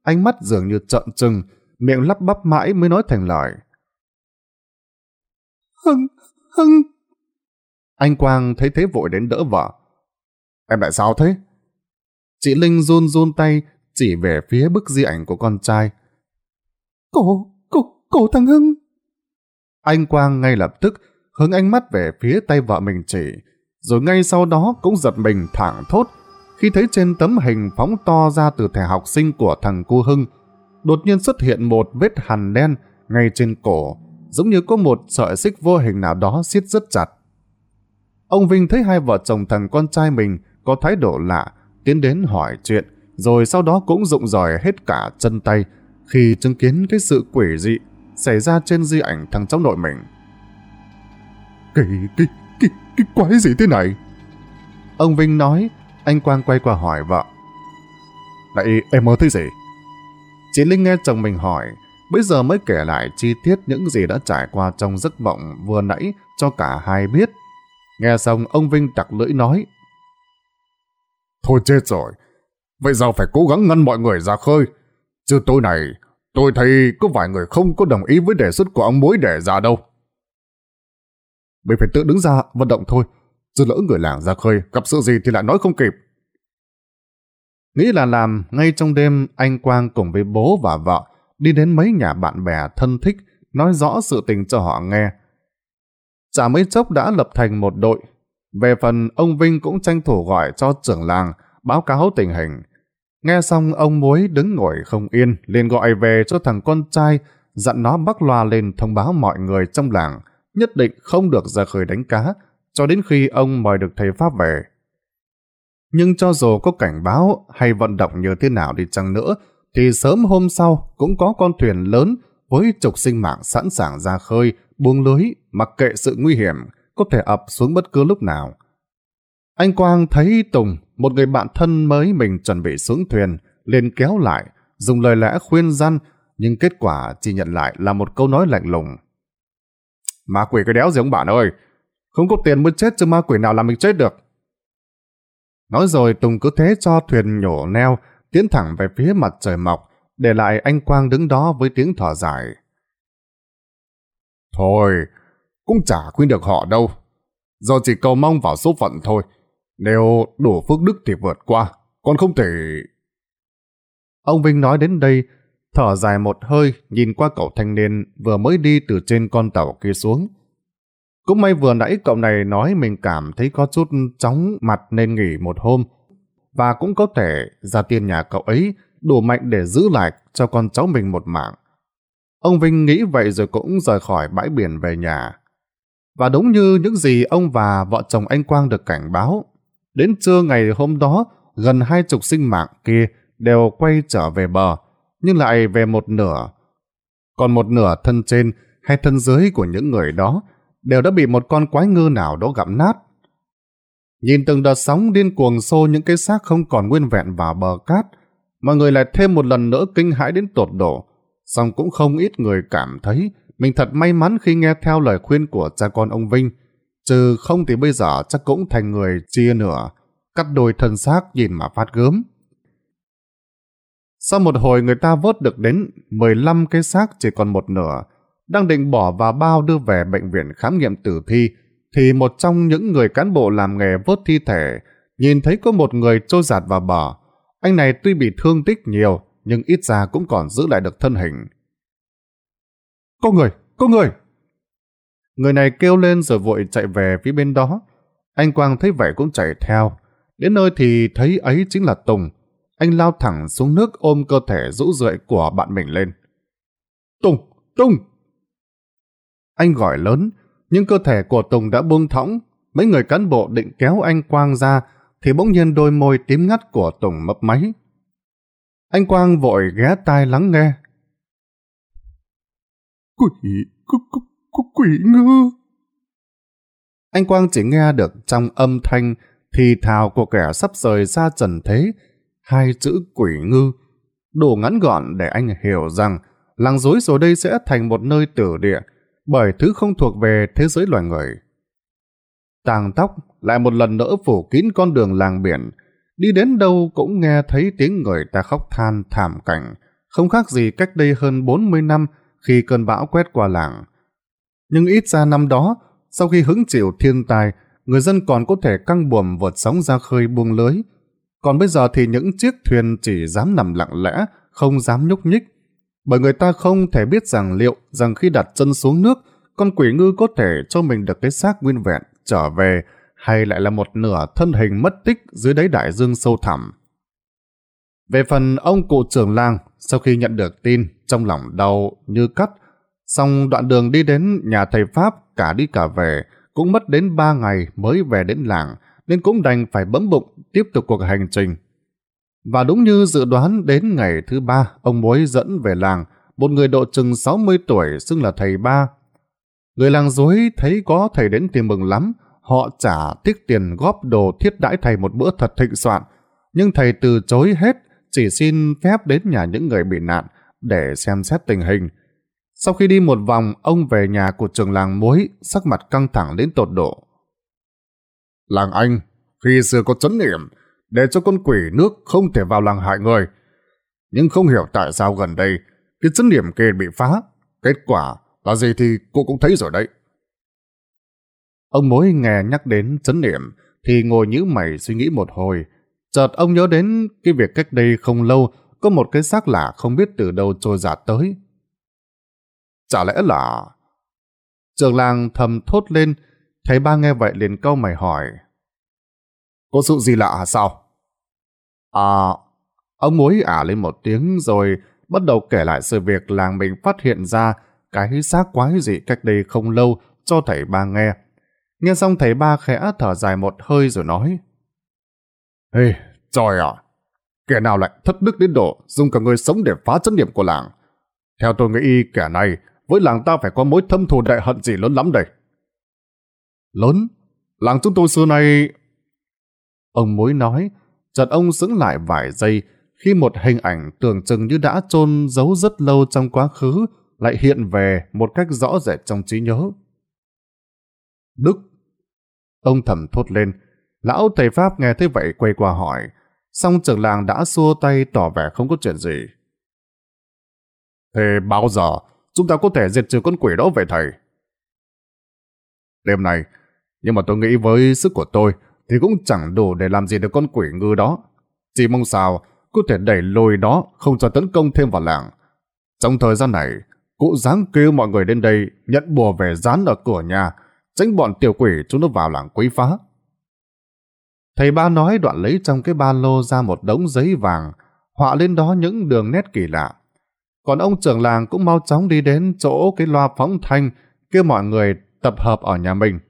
ánh mắt dường như trợn trừng, miệng lắp bắp mãi mới nói thành lời. Hưng, Hưng. Anh Quang thấy thế vội đến đỡ vợ. Em lại sao thế? Chị Linh run run tay chỉ về phía bức di ảnh của con trai. Cô, cô, cô thằng Hưng. Anh Quang ngay lập tức hướng ánh mắt về phía tay vợ mình chỉ, rồi ngay sau đó cũng giật mình thảng thốt khi thấy trên tấm hình phóng to ra từ thẻ học sinh của thằng cu Hưng đột nhiên xuất hiện một vết hằn đen ngay trên cổ, giống như có một sợi xích vô hình nào đó siết rất chặt. Ông Vinh thấy hai vợ chồng thằng con trai mình có thái độ lạ, tiến đến hỏi chuyện, rồi sau đó cũng rụng rời hết cả chân tay khi chứng kiến cái sự quỷ dị xảy ra trên di ảnh thằng cháu nội mình. Cái, cái, cái, cái quái gì thế này? Ông Vinh nói. Anh Quang quay qua hỏi vợ. Này, em mơ thấy gì? Chị Linh nghe chồng mình hỏi, bây giờ mới kể lại chi tiết những gì đã trải qua trong giấc mộng vừa nãy cho cả hai biết. Nghe xong ông Vinh tặc lưỡi nói. Thôi chết rồi, vậy giờ phải cố gắng ngăn mọi người ra khơi. Chứ tối này, tôi thấy có vài người không có đồng ý với đề xuất của ông Mối để ra đâu. Mình phải tự đứng ra vận động thôi, chứ lỡ người làng ra khơi gặp sự gì thì lại nói không kịp. Nghĩ là làm, ngay trong đêm anh Quang cùng với bố và vợ đi đến mấy nhà bạn bè thân thích nói rõ sự tình cho họ nghe. Chả mấy chốc đã lập thành một đội. Về phần ông Vinh cũng tranh thủ gọi cho trưởng làng báo cáo tình hình. Nghe xong ông Muối đứng ngồi không yên, liền gọi về cho thằng con trai, dặn nó bắc loa lên thông báo mọi người trong làng nhất định không được ra khơi đánh cá cho đến khi ông mời được thầy Pháp về. Nhưng cho dù có cảnh báo hay vận động như thế nào đi chăng nữa, thì sớm hôm sau cũng có con thuyền lớn với chục sinh mạng sẵn sàng ra khơi, buông lưới, mặc kệ sự nguy hiểm có thể ập xuống bất cứ lúc nào. Anh Quang thấy Tùng, một người bạn thân mới mình chuẩn bị xuống thuyền, liền kéo lại, dùng lời lẽ khuyên răn, nhưng kết quả chỉ nhận lại là một câu nói lạnh lùng. Ma quỷ cái đéo gì ông bạn ơi, không có tiền mới chết chứ ma quỷ nào làm mình chết được. Nói rồi Tùng cứ thế cho thuyền nhổ neo, tiến thẳng về phía mặt trời mọc, để lại anh Quang đứng đó với tiếng thở dài. Thôi, cũng chả khuyên được họ đâu. Giờ chỉ cầu mong vào số phận thôi. Nếu đủ phước đức thì vượt qua, còn không thể... Ông Vinh nói đến đây, thở dài một hơi, nhìn qua cậu thanh niên vừa mới đi từ trên con tàu kia xuống. Cũng may vừa nãy cậu này nói mình cảm thấy có chút chóng mặt nên nghỉ một hôm, và cũng có thể ra tiền nhà cậu ấy đủ mạnh để giữ lại cho con cháu mình một mạng. Ông Vinh nghĩ vậy rồi cũng rời khỏi bãi biển về nhà. Và đúng như những gì ông và vợ chồng anh Quang được cảnh báo, đến trưa ngày hôm đó, gần hai chục sinh mạng kia đều quay trở về bờ, nhưng lại về một nửa. Còn một nửa thân trên hay thân dưới của những người đó đều đã bị một con quái ngư nào đó gặm nát. Nhìn từng đợt sóng điên cuồng xô những cái xác không còn nguyên vẹn vào bờ cát, mọi người lại thêm một lần nữa kinh hãi đến tột độ. Song cũng không ít người cảm thấy mình thật may mắn khi nghe theo lời khuyên của cha con ông Vinh, trừ không thì bây giờ chắc cũng thành người chia nửa, cắt đôi thân xác nhìn mà phát gớm. Sau một hồi người ta vớt được đến mười lăm cái xác chỉ còn một nửa, đang định bỏ vào bao đưa về bệnh viện khám nghiệm tử thi, thì một trong những người cán bộ làm nghề vớt thi thể nhìn thấy có một người trôi dạt vào bờ. Anh này tuy bị thương tích nhiều, nhưng ít ra cũng còn giữ lại được thân hình. Có người! Có người! Người này kêu lên rồi vội chạy về phía bên đó. Anh Quang thấy vậy cũng chạy theo. Đến nơi thì thấy ấy chính là Tùng. Anh lao thẳng xuống nước ôm cơ thể rũ rượi của bạn mình lên. Tùng! Tùng! Anh gọi lớn, nhưng cơ thể của Tùng đã buông thõng. Mấy người cán bộ định kéo anh Quang ra, thì bỗng nhiên đôi môi tím ngắt của Tùng mấp máy. Anh Quang vội ghé tai lắng nghe. Quỷ, quỷ, quỷ ngư. Anh Quang chỉ nghe được trong âm thanh thì thào của kẻ sắp rời xa trần thế hai chữ quỷ ngư, đủ ngắn gọn để anh hiểu rằng làng rối rồi đây sẽ thành một nơi tử địa, bởi thứ không thuộc về thế giới loài người. Tàng tóc lại một lần nữa phủ kín con đường làng biển, đi đến đâu cũng nghe thấy tiếng người ta khóc than thảm cảnh, không khác gì cách đây hơn bốn mươi năm khi cơn bão quét qua làng. Nhưng ít ra năm đó, sau khi hứng chịu thiên tai, người dân còn có thể căng buồm vượt sóng ra khơi buông lưới. Còn bây giờ thì những chiếc thuyền chỉ dám nằm lặng lẽ, không dám nhúc nhích. Bởi người ta không thể biết rằng liệu rằng khi đặt chân xuống nước, con quỷ ngư có thể cho mình được cái xác nguyên vẹn trở về, hay lại là một nửa thân hình mất tích dưới đáy đại dương sâu thẳm. Về phần ông cụ trưởng làng, sau khi nhận được tin, trong lòng đau như cắt. Xong đoạn đường đi đến nhà thầy Pháp cả đi cả về, cũng mất đến ba ngày mới về đến làng, nên cũng đành phải bấm bụng tiếp tục cuộc hành trình. Và đúng như dự đoán, đến ngày thứ ba, ông Muối dẫn về làng một người độ chừng sáu mươi tuổi xưng là thầy Ba. Người làng Dối thấy có thầy đến thì mừng lắm, họ trả tiếc tiền góp đồ thiết đãi thầy một bữa thật thịnh soạn, nhưng thầy từ chối hết, chỉ xin phép đến nhà những người bị nạn để xem xét tình hình. Sau khi đi một vòng, ông về nhà của trưởng làng Muối, sắc mặt căng thẳng đến tột độ. Làng anh, khi xưa có trấn niệm, để cho con quỷ nước không thể vào làng hại người. Nhưng không hiểu tại sao gần đây, cái trấn niệm kia bị phá. Kết quả là gì thì cô cũng thấy rồi đấy. Ông Muối nghe nhắc đến trấn niệm, thì ngồi nhíu mày suy nghĩ một hồi. Chợt ông nhớ đến cái việc cách đây không lâu, có một cái xác lạ không biết từ đâu trôi dạt tới. Chả lẽ là... Trưởng làng thầm thốt lên, thầy Ba nghe vậy liền cau mày hỏi. Có sự gì lạ hả sao? À, ông Muối ả lên một tiếng rồi bắt đầu kể lại sự việc làng mình phát hiện ra cái xác quái dị cách đây không lâu cho thầy Ba nghe. Nghe xong thầy Ba khẽ thở dài một hơi rồi nói. Ê, trời ạ, kẻ nào lại thất đức đến độ dùng cả người sống để phá trấn niệm của làng. Theo tôi nghĩ kẻ này với làng ta phải có mối thâm thù đại hận gì lớn lắm đây. Lớn? Làng chúng tôi xưa nay... Ông Muối nói, chợt ông sững lại vài giây khi một hình ảnh tưởng chừng như đã chôn giấu rất lâu trong quá khứ lại hiện về một cách rõ rệt trong trí nhớ. Đức! Ông thầm thốt lên. Lão thầy Pháp nghe thấy vậy quay qua hỏi, xong trưởng làng đã xua tay tỏ vẻ không có chuyện gì. Thế bao giờ chúng ta có thể diệt trừ con quỷ đó vậy thầy? Đêm này, nhưng mà tôi nghĩ với sức của tôi thì cũng chẳng đủ để làm gì được con quỷ ngư đó. Chỉ mong sao có thể đẩy lùi đó không cho tấn công thêm vào làng. Trong thời gian này, cụ dáng kêu mọi người đến đây nhận bùa về dán ở cửa nhà, tránh bọn tiểu quỷ chúng nó vào làng quấy phá. Thầy Ba nói đoạn lấy trong cái ba lô ra một đống giấy vàng, họa lên đó những đường nét kỳ lạ. Còn ông trưởng làng cũng mau chóng đi đến chỗ cái loa phóng thanh kêu mọi người tập hợp ở nhà mình.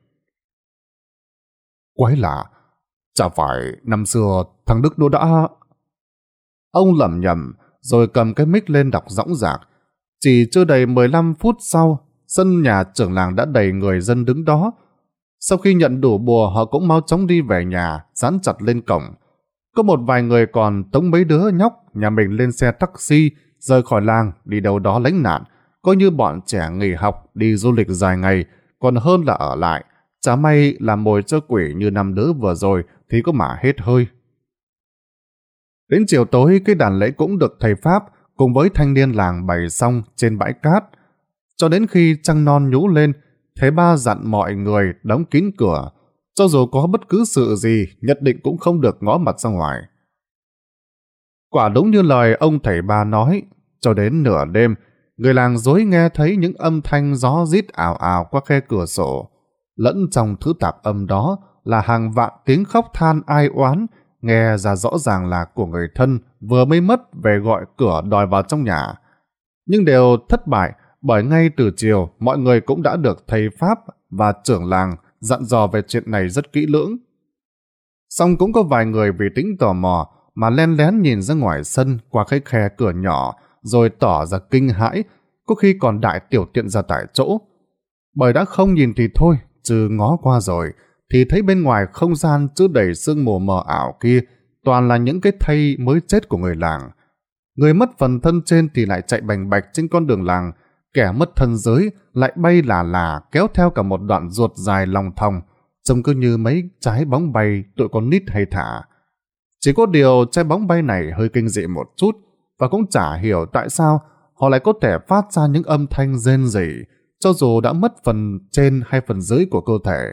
Quái lạ, chả phải năm xưa thằng Đức nó đã... Ông lẩm nhẩm rồi cầm cái mic lên đọc dõng dạc. Chỉ chưa đầy mười lăm phút sau, sân nhà trưởng làng đã đầy người dân đứng đó. Sau khi nhận đủ bùa, họ cũng mau chóng đi về nhà, dán chặt lên cổng. Có một vài người còn tống mấy đứa nhóc nhà mình lên xe taxi, rời khỏi làng, đi đâu đó lánh nạn, coi như bọn trẻ nghỉ học, đi du lịch dài ngày, còn hơn là ở lại. Chả may làm mồi cho quỷ như năm đứa vừa rồi thì có mà hết hơi. Đến chiều tối, cái đàn lễ cũng được thầy Pháp cùng với thanh niên làng bày xong trên bãi cát. Cho đến khi trăng non nhú lên, thầy Ba dặn mọi người đóng kín cửa, cho dù có bất cứ sự gì, nhất định cũng không được ngó mặt ra ngoài. Quả đúng như lời ông thầy Ba nói, cho đến nửa đêm, người làng Dối nghe thấy những âm thanh gió rít ào ào qua khe cửa sổ. Lẫn trong thứ tạp âm đó là hàng vạn tiếng khóc than ai oán, nghe ra rõ ràng là của người thân vừa mới mất về gọi cửa đòi vào trong nhà. Nhưng đều thất bại, bởi ngay từ chiều mọi người cũng đã được thầy Pháp và trưởng làng dặn dò về chuyện này rất kỹ lưỡng. Song cũng có vài người vì tính tò mò mà len lén nhìn ra ngoài sân qua cái khe cửa nhỏ rồi tỏ ra kinh hãi, có khi còn đại tiểu tiện ra tại chỗ. Bởi đã không nhìn thì thôi, chứ ngó qua rồi thì thấy bên ngoài không gian chứa đầy sương mù mờ ảo kia toàn là những cái thây mới chết của người làng. Người mất phần thân trên thì lại chạy bành bạch trên con đường làng, kẻ mất thân dưới lại bay là là kéo theo cả một đoạn ruột dài lòng thòng, trông cứ như mấy trái bóng bay tụi con nít hay thả. Chỉ có điều trái bóng bay này hơi kinh dị một chút, và cũng chả hiểu tại sao họ lại có thể phát ra những âm thanh rên rỉ, cho dù đã mất phần trên hay phần dưới của cơ thể.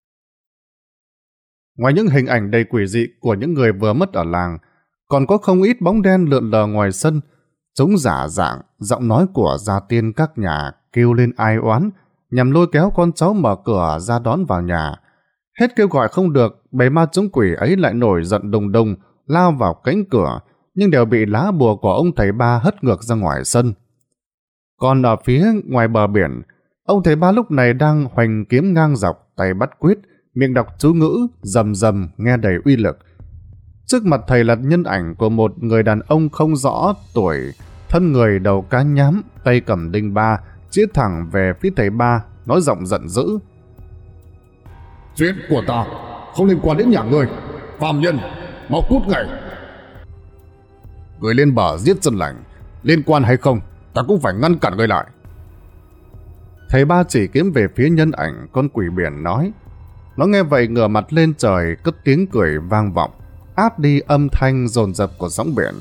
Ngoài những hình ảnh đầy quỷ dị của những người vừa mất ở làng, còn có không ít bóng đen lượn lờ ngoài sân. Chúng giả dạng giọng nói của gia tiên các nhà kêu lên ai oán, nhằm lôi kéo con cháu mở cửa ra đón vào nhà. Hết kêu gọi không được, bầy ma chúng quỷ ấy lại nổi giận đùng đùng, lao vào cánh cửa, nhưng đều bị lá bùa của ông thầy ba hất ngược ra ngoài sân. Còn ở phía ngoài bờ biển, ông thầy ba lúc này đang hoành kiếm ngang dọc, tay bắt quyết, miệng đọc chú ngữ, rầm rầm nghe đầy uy lực. Trước mặt thầy là nhân ảnh của một người đàn ông không rõ tuổi, thân người đầu cá nhám, tay cầm đinh ba, chĩa thẳng về phía thầy ba, nói giọng giận dữ. Chuyện của ta không liên quan đến nhà ngươi, phàm nhân, mau cút ngay. Người lên bờ giết dân lành, liên quan hay không, ta cũng phải ngăn cản người lại. Thầy ba chỉ kiếm về phía nhân ảnh con quỷ biển nói. Nó nghe vậy ngửa mặt lên trời, cất tiếng cười vang vọng, át đi âm thanh dồn dập của sóng biển.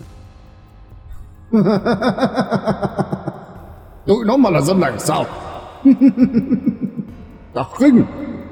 Tụi nó mà là dân lành sao? Ta khinh.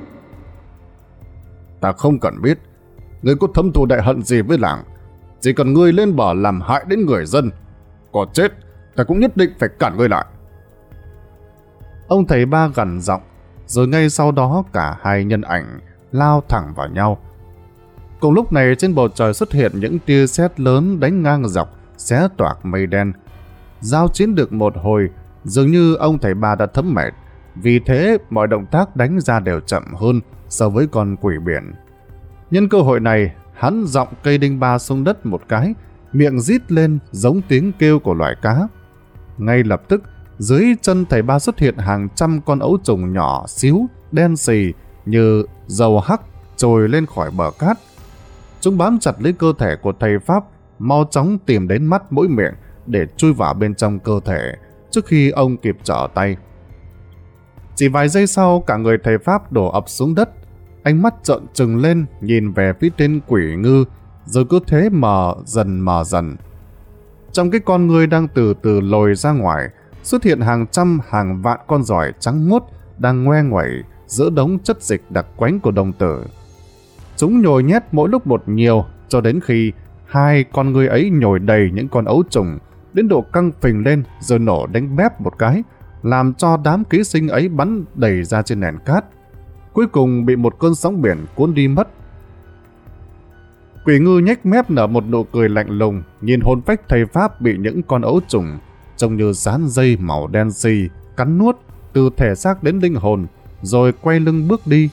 Ta không cần biết ngươi có thâm thù đại hận gì với làng, chỉ cần ngươi lên bờ làm hại đến người dân, có chết ta cũng nhất định phải cản ngươi lại. Ông thầy ba gằn giọng, rồi ngay sau đó cả hai nhân ảnh lao thẳng vào nhau. Cùng lúc này trên bầu trời xuất hiện những tia sét lớn đánh ngang dọc, xé toạc mây đen. Giao chiến được một hồi, dường như ông thầy ba đã thấm mệt, vì thế mọi động tác đánh ra đều chậm hơn so với con quỷ biển. Nhân cơ hội này, hắn giọng cây đinh ba xuống đất một cái, miệng rít lên giống tiếng kêu của loài cá. Ngay lập tức, dưới chân thầy ba xuất hiện hàng trăm con ấu trùng nhỏ xíu, đen xì như dầu hắc trồi lên khỏi bờ cát. Chúng bám chặt lấy cơ thể của thầy Pháp, mau chóng tìm đến mắt mũi miệng để chui vào bên trong cơ thể trước khi ông kịp trở tay. Chỉ vài giây sau, cả người thầy Pháp đổ ập xuống đất, ánh mắt trợn trừng lên nhìn về phía tên quỷ ngư, rồi cứ thế mờ dần mờ dần. Trong cái con người đang từ từ lồi ra ngoài, xuất hiện hàng trăm hàng vạn con giỏi trắng muốt đang ngoe nguẩy giữa đống chất dịch đặc quánh của đồng tử. Chúng nhồi nhét mỗi lúc một nhiều, cho đến khi hai con người ấy nhồi đầy những con ấu trùng đến độ căng phình lên, rồi nổ đánh bép một cái, làm cho đám ký sinh ấy bắn đầy ra trên nền cát, cuối cùng bị một cơn sóng biển cuốn đi mất. Quỷ ngư nhếch mép nở một nụ cười lạnh lùng, nhìn hồn phách thầy Pháp bị những con ấu trùng trông như dán dây màu đen xì cắn nuốt từ thể xác đến linh hồn, rồi quay lưng bước đi.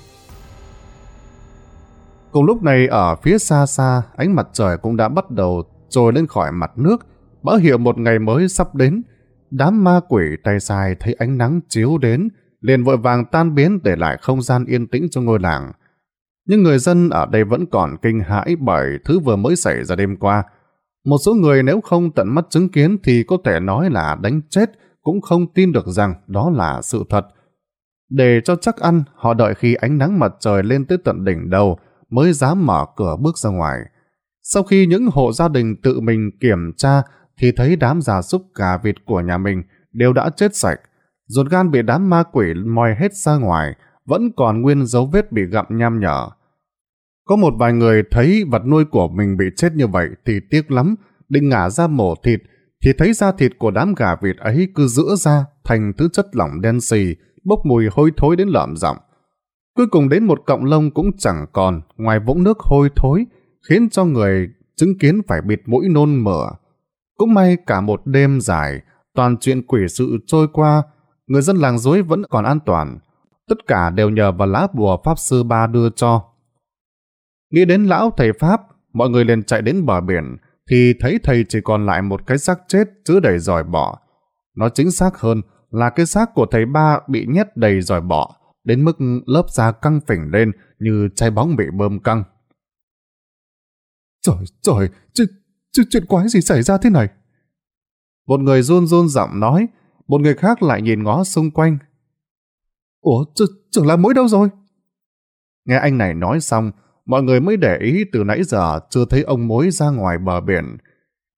Cùng lúc này, ở phía xa xa, ánh mặt trời cũng đã bắt đầu trồi lên khỏi mặt nước, báo hiệu một ngày mới sắp đến. Đám ma quỷ tay sai thấy ánh nắng chiếu đến, liền vội vàng tan biến để lại không gian yên tĩnh cho ngôi làng. Nhưng người dân ở đây vẫn còn kinh hãi bởi thứ vừa mới xảy ra đêm qua. Một số người nếu không tận mắt chứng kiến thì có thể nói là đánh chết, cũng không tin được rằng đó là sự thật. Để cho chắc ăn, họ đợi khi ánh nắng mặt trời lên tới tận đỉnh đầu mới dám mở cửa bước ra ngoài. Sau khi những hộ gia đình tự mình kiểm tra thì thấy đám gia súc gà vịt của nhà mình đều đã chết sạch, ruột gan bị đám ma quỷ moi hết ra ngoài, vẫn còn nguyên dấu vết bị gặm nham nhở. Có một vài người thấy vật nuôi của mình bị chết như vậy thì tiếc lắm, định ngả ra mổ thịt, thì thấy da thịt của đám gà vịt ấy cứ rữa ra thành thứ chất lỏng đen xì, bốc mùi hôi thối đến lợm giọng. Cuối cùng đến một cọng lông cũng chẳng còn, ngoài vũng nước hôi thối, khiến cho người chứng kiến phải bịt mũi nôn mửa. Cũng may cả một đêm dài, toàn chuyện quỷ sự trôi qua, người dân làng Dối vẫn còn an toàn. Tất cả đều nhờ vào lá bùa Pháp Sư Ba đưa cho. Nghĩ đến lão thầy Pháp, mọi người liền chạy đến bờ biển, thì thấy thầy chỉ còn lại một cái xác chết chứa đầy giỏi bọ. Nói chính xác hơn là cái xác của thầy Ba bị nhét đầy giỏi bọ, đến mức lớp da căng phình lên như chai bóng bị bơm căng. Trời, trời, chuyện, chuyện quái gì xảy ra thế này? Một người run run giọng nói, một người khác lại nhìn ngó xung quanh. Ủa, trưởng là Mối đâu rồi? Nghe anh này nói xong, mọi người mới để ý từ nãy giờ chưa thấy ông Mối ra ngoài bờ biển.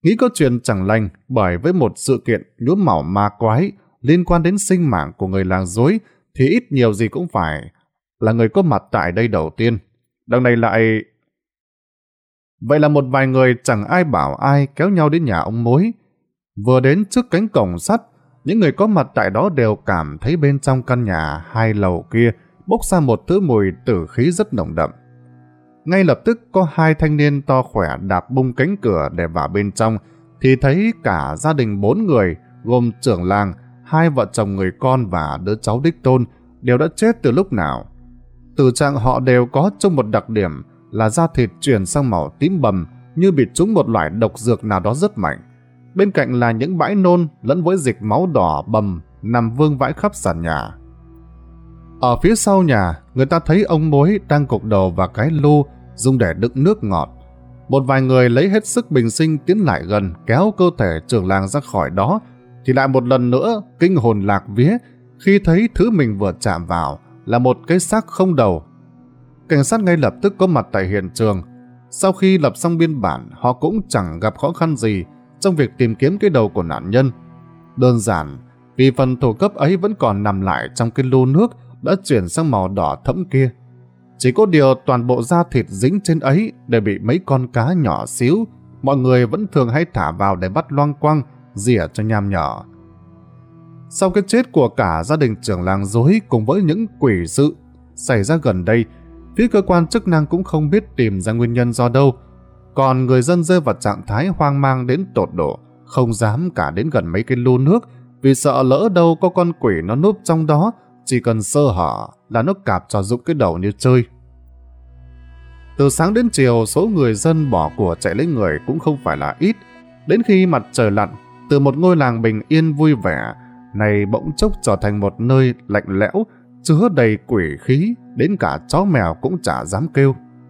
Nghĩ có chuyện chẳng lành bởi với một sự kiện nhuốm màu ma quái liên quan đến sinh mạng của người làng dối thì ít nhiều gì cũng phải là người có mặt tại đây đầu tiên. Đằng này lại... Vậy là một vài người chẳng ai bảo ai kéo nhau đến nhà ông mối. Vừa đến trước cánh cổng sắt, những người có mặt tại đó đều cảm thấy bên trong căn nhà hai lầu kia bốc ra một thứ mùi tử khí rất nồng đậm. Ngay lập tức có hai thanh niên to khỏe đạp bung cánh cửa để vào bên trong, thì thấy cả gia đình bốn người, gồm trưởng làng, hai vợ chồng người con và đứa cháu đích tôn, đều đã chết từ lúc nào. Tử trạng họ đều có chung một đặc điểm là da thịt chuyển sang màu tím bầm như bị trúng một loại độc dược nào đó rất mạnh. Bên cạnh là những bãi nôn lẫn với dịch máu đỏ bầm nằm vương vãi khắp sàn nhà. Ở phía sau nhà, người ta thấy ông mối đang cục đầu vào cái lu dùng để đựng nước ngọt. Một vài người lấy hết sức bình sinh tiến lại gần kéo cơ thể trưởng làng ra khỏi đó, thì lại một lần nữa kinh hồn lạc vía khi thấy thứ mình vừa chạm vào là một cái xác không đầu. Cảnh sát ngay lập tức có mặt tại hiện trường. Sau khi lập xong biên bản, họ cũng chẳng gặp khó khăn gì trong việc tìm kiếm cái đầu của nạn nhân. Đơn giản vì phần thổ cấp ấy vẫn còn nằm lại trong cái lu nước đã chuyển sang màu đỏ thẫm kia. Chỉ có điều toàn bộ da thịt dính trên ấy đều bị mấy con cá nhỏ xíu mọi người vẫn thường hay thả vào để bắt loang quăng, rỉa cho nham nhở. Sau cái chết của cả gia đình trưởng làng dối cùng với những quỷ sự xảy ra gần đây, phía cơ quan chức năng cũng không biết tìm ra nguyên nhân do đâu. Còn người dân rơi vào trạng thái hoang mang đến tột độ, không dám cả đến gần mấy cái lu nước vì sợ lỡ đâu có con quỷ nó núp trong đó, chỉ cần sơ hở là nó cạp cho dụng cái đầu như chơi. Từ sáng đến chiều, số người dân bỏ của chạy lấy người cũng không phải là ít. Đến khi mặt trời lặn, từ một ngôi làng bình yên vui vẻ này bỗng chốc trở thành một nơi lạnh lẽo, chứa đầy quỷ khí, đến cả chó mèo cũng chả dám kêu.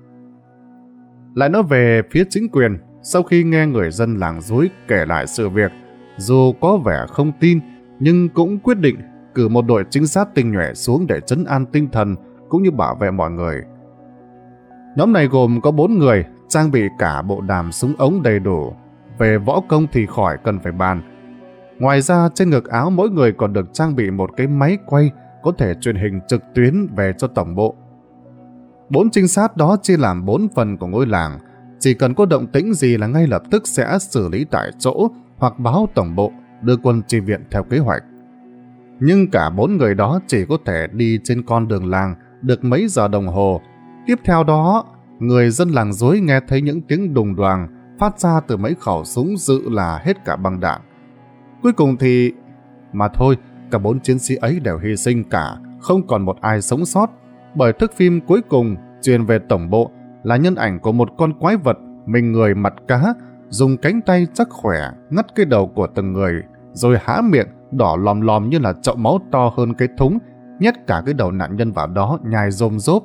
Lại nói về phía chính quyền, sau khi nghe người dân làng dối kể lại sự việc, dù có vẻ không tin, nhưng cũng quyết định cử một đội trinh sát tinh nhuệ xuống để trấn an tinh thần cũng như bảo vệ mọi người. Nhóm này gồm có bốn người, trang bị cả bộ đàm súng ống đầy đủ. Về võ công thì khỏi cần phải bàn. Ngoài ra, trên ngực áo mỗi người còn được trang bị một cái máy quay có thể truyền hình trực tuyến về cho tổng bộ. Bốn trinh sát đó chia làm bốn phần của ngôi làng, chỉ cần có động tĩnh gì là ngay lập tức sẽ xử lý tại chỗ hoặc báo tổng bộ đưa quân chi viện theo kế hoạch. Nhưng cả bốn người đó chỉ có thể đi trên con đường làng được mấy giờ đồng hồ. Tiếp theo đó, người dân làng dối nghe thấy những tiếng đùng đoàng phát ra từ mấy khẩu súng dự là hết cả băng đạn. Cuối cùng thì... Mà thôi, cả bốn chiến sĩ ấy đều hy sinh cả, không còn một ai sống sót, bởi thước phim cuối cùng truyền về tổng bộ là nhân ảnh của một con quái vật mình người mặt cá, dùng cánh tay chắc khỏe ngắt cái đầu của từng người, rồi há miệng đỏ lòm lòm như là chậu máu to hơn cái thúng, nhét cả cái đầu nạn nhân vào đó nhai rôm rốp.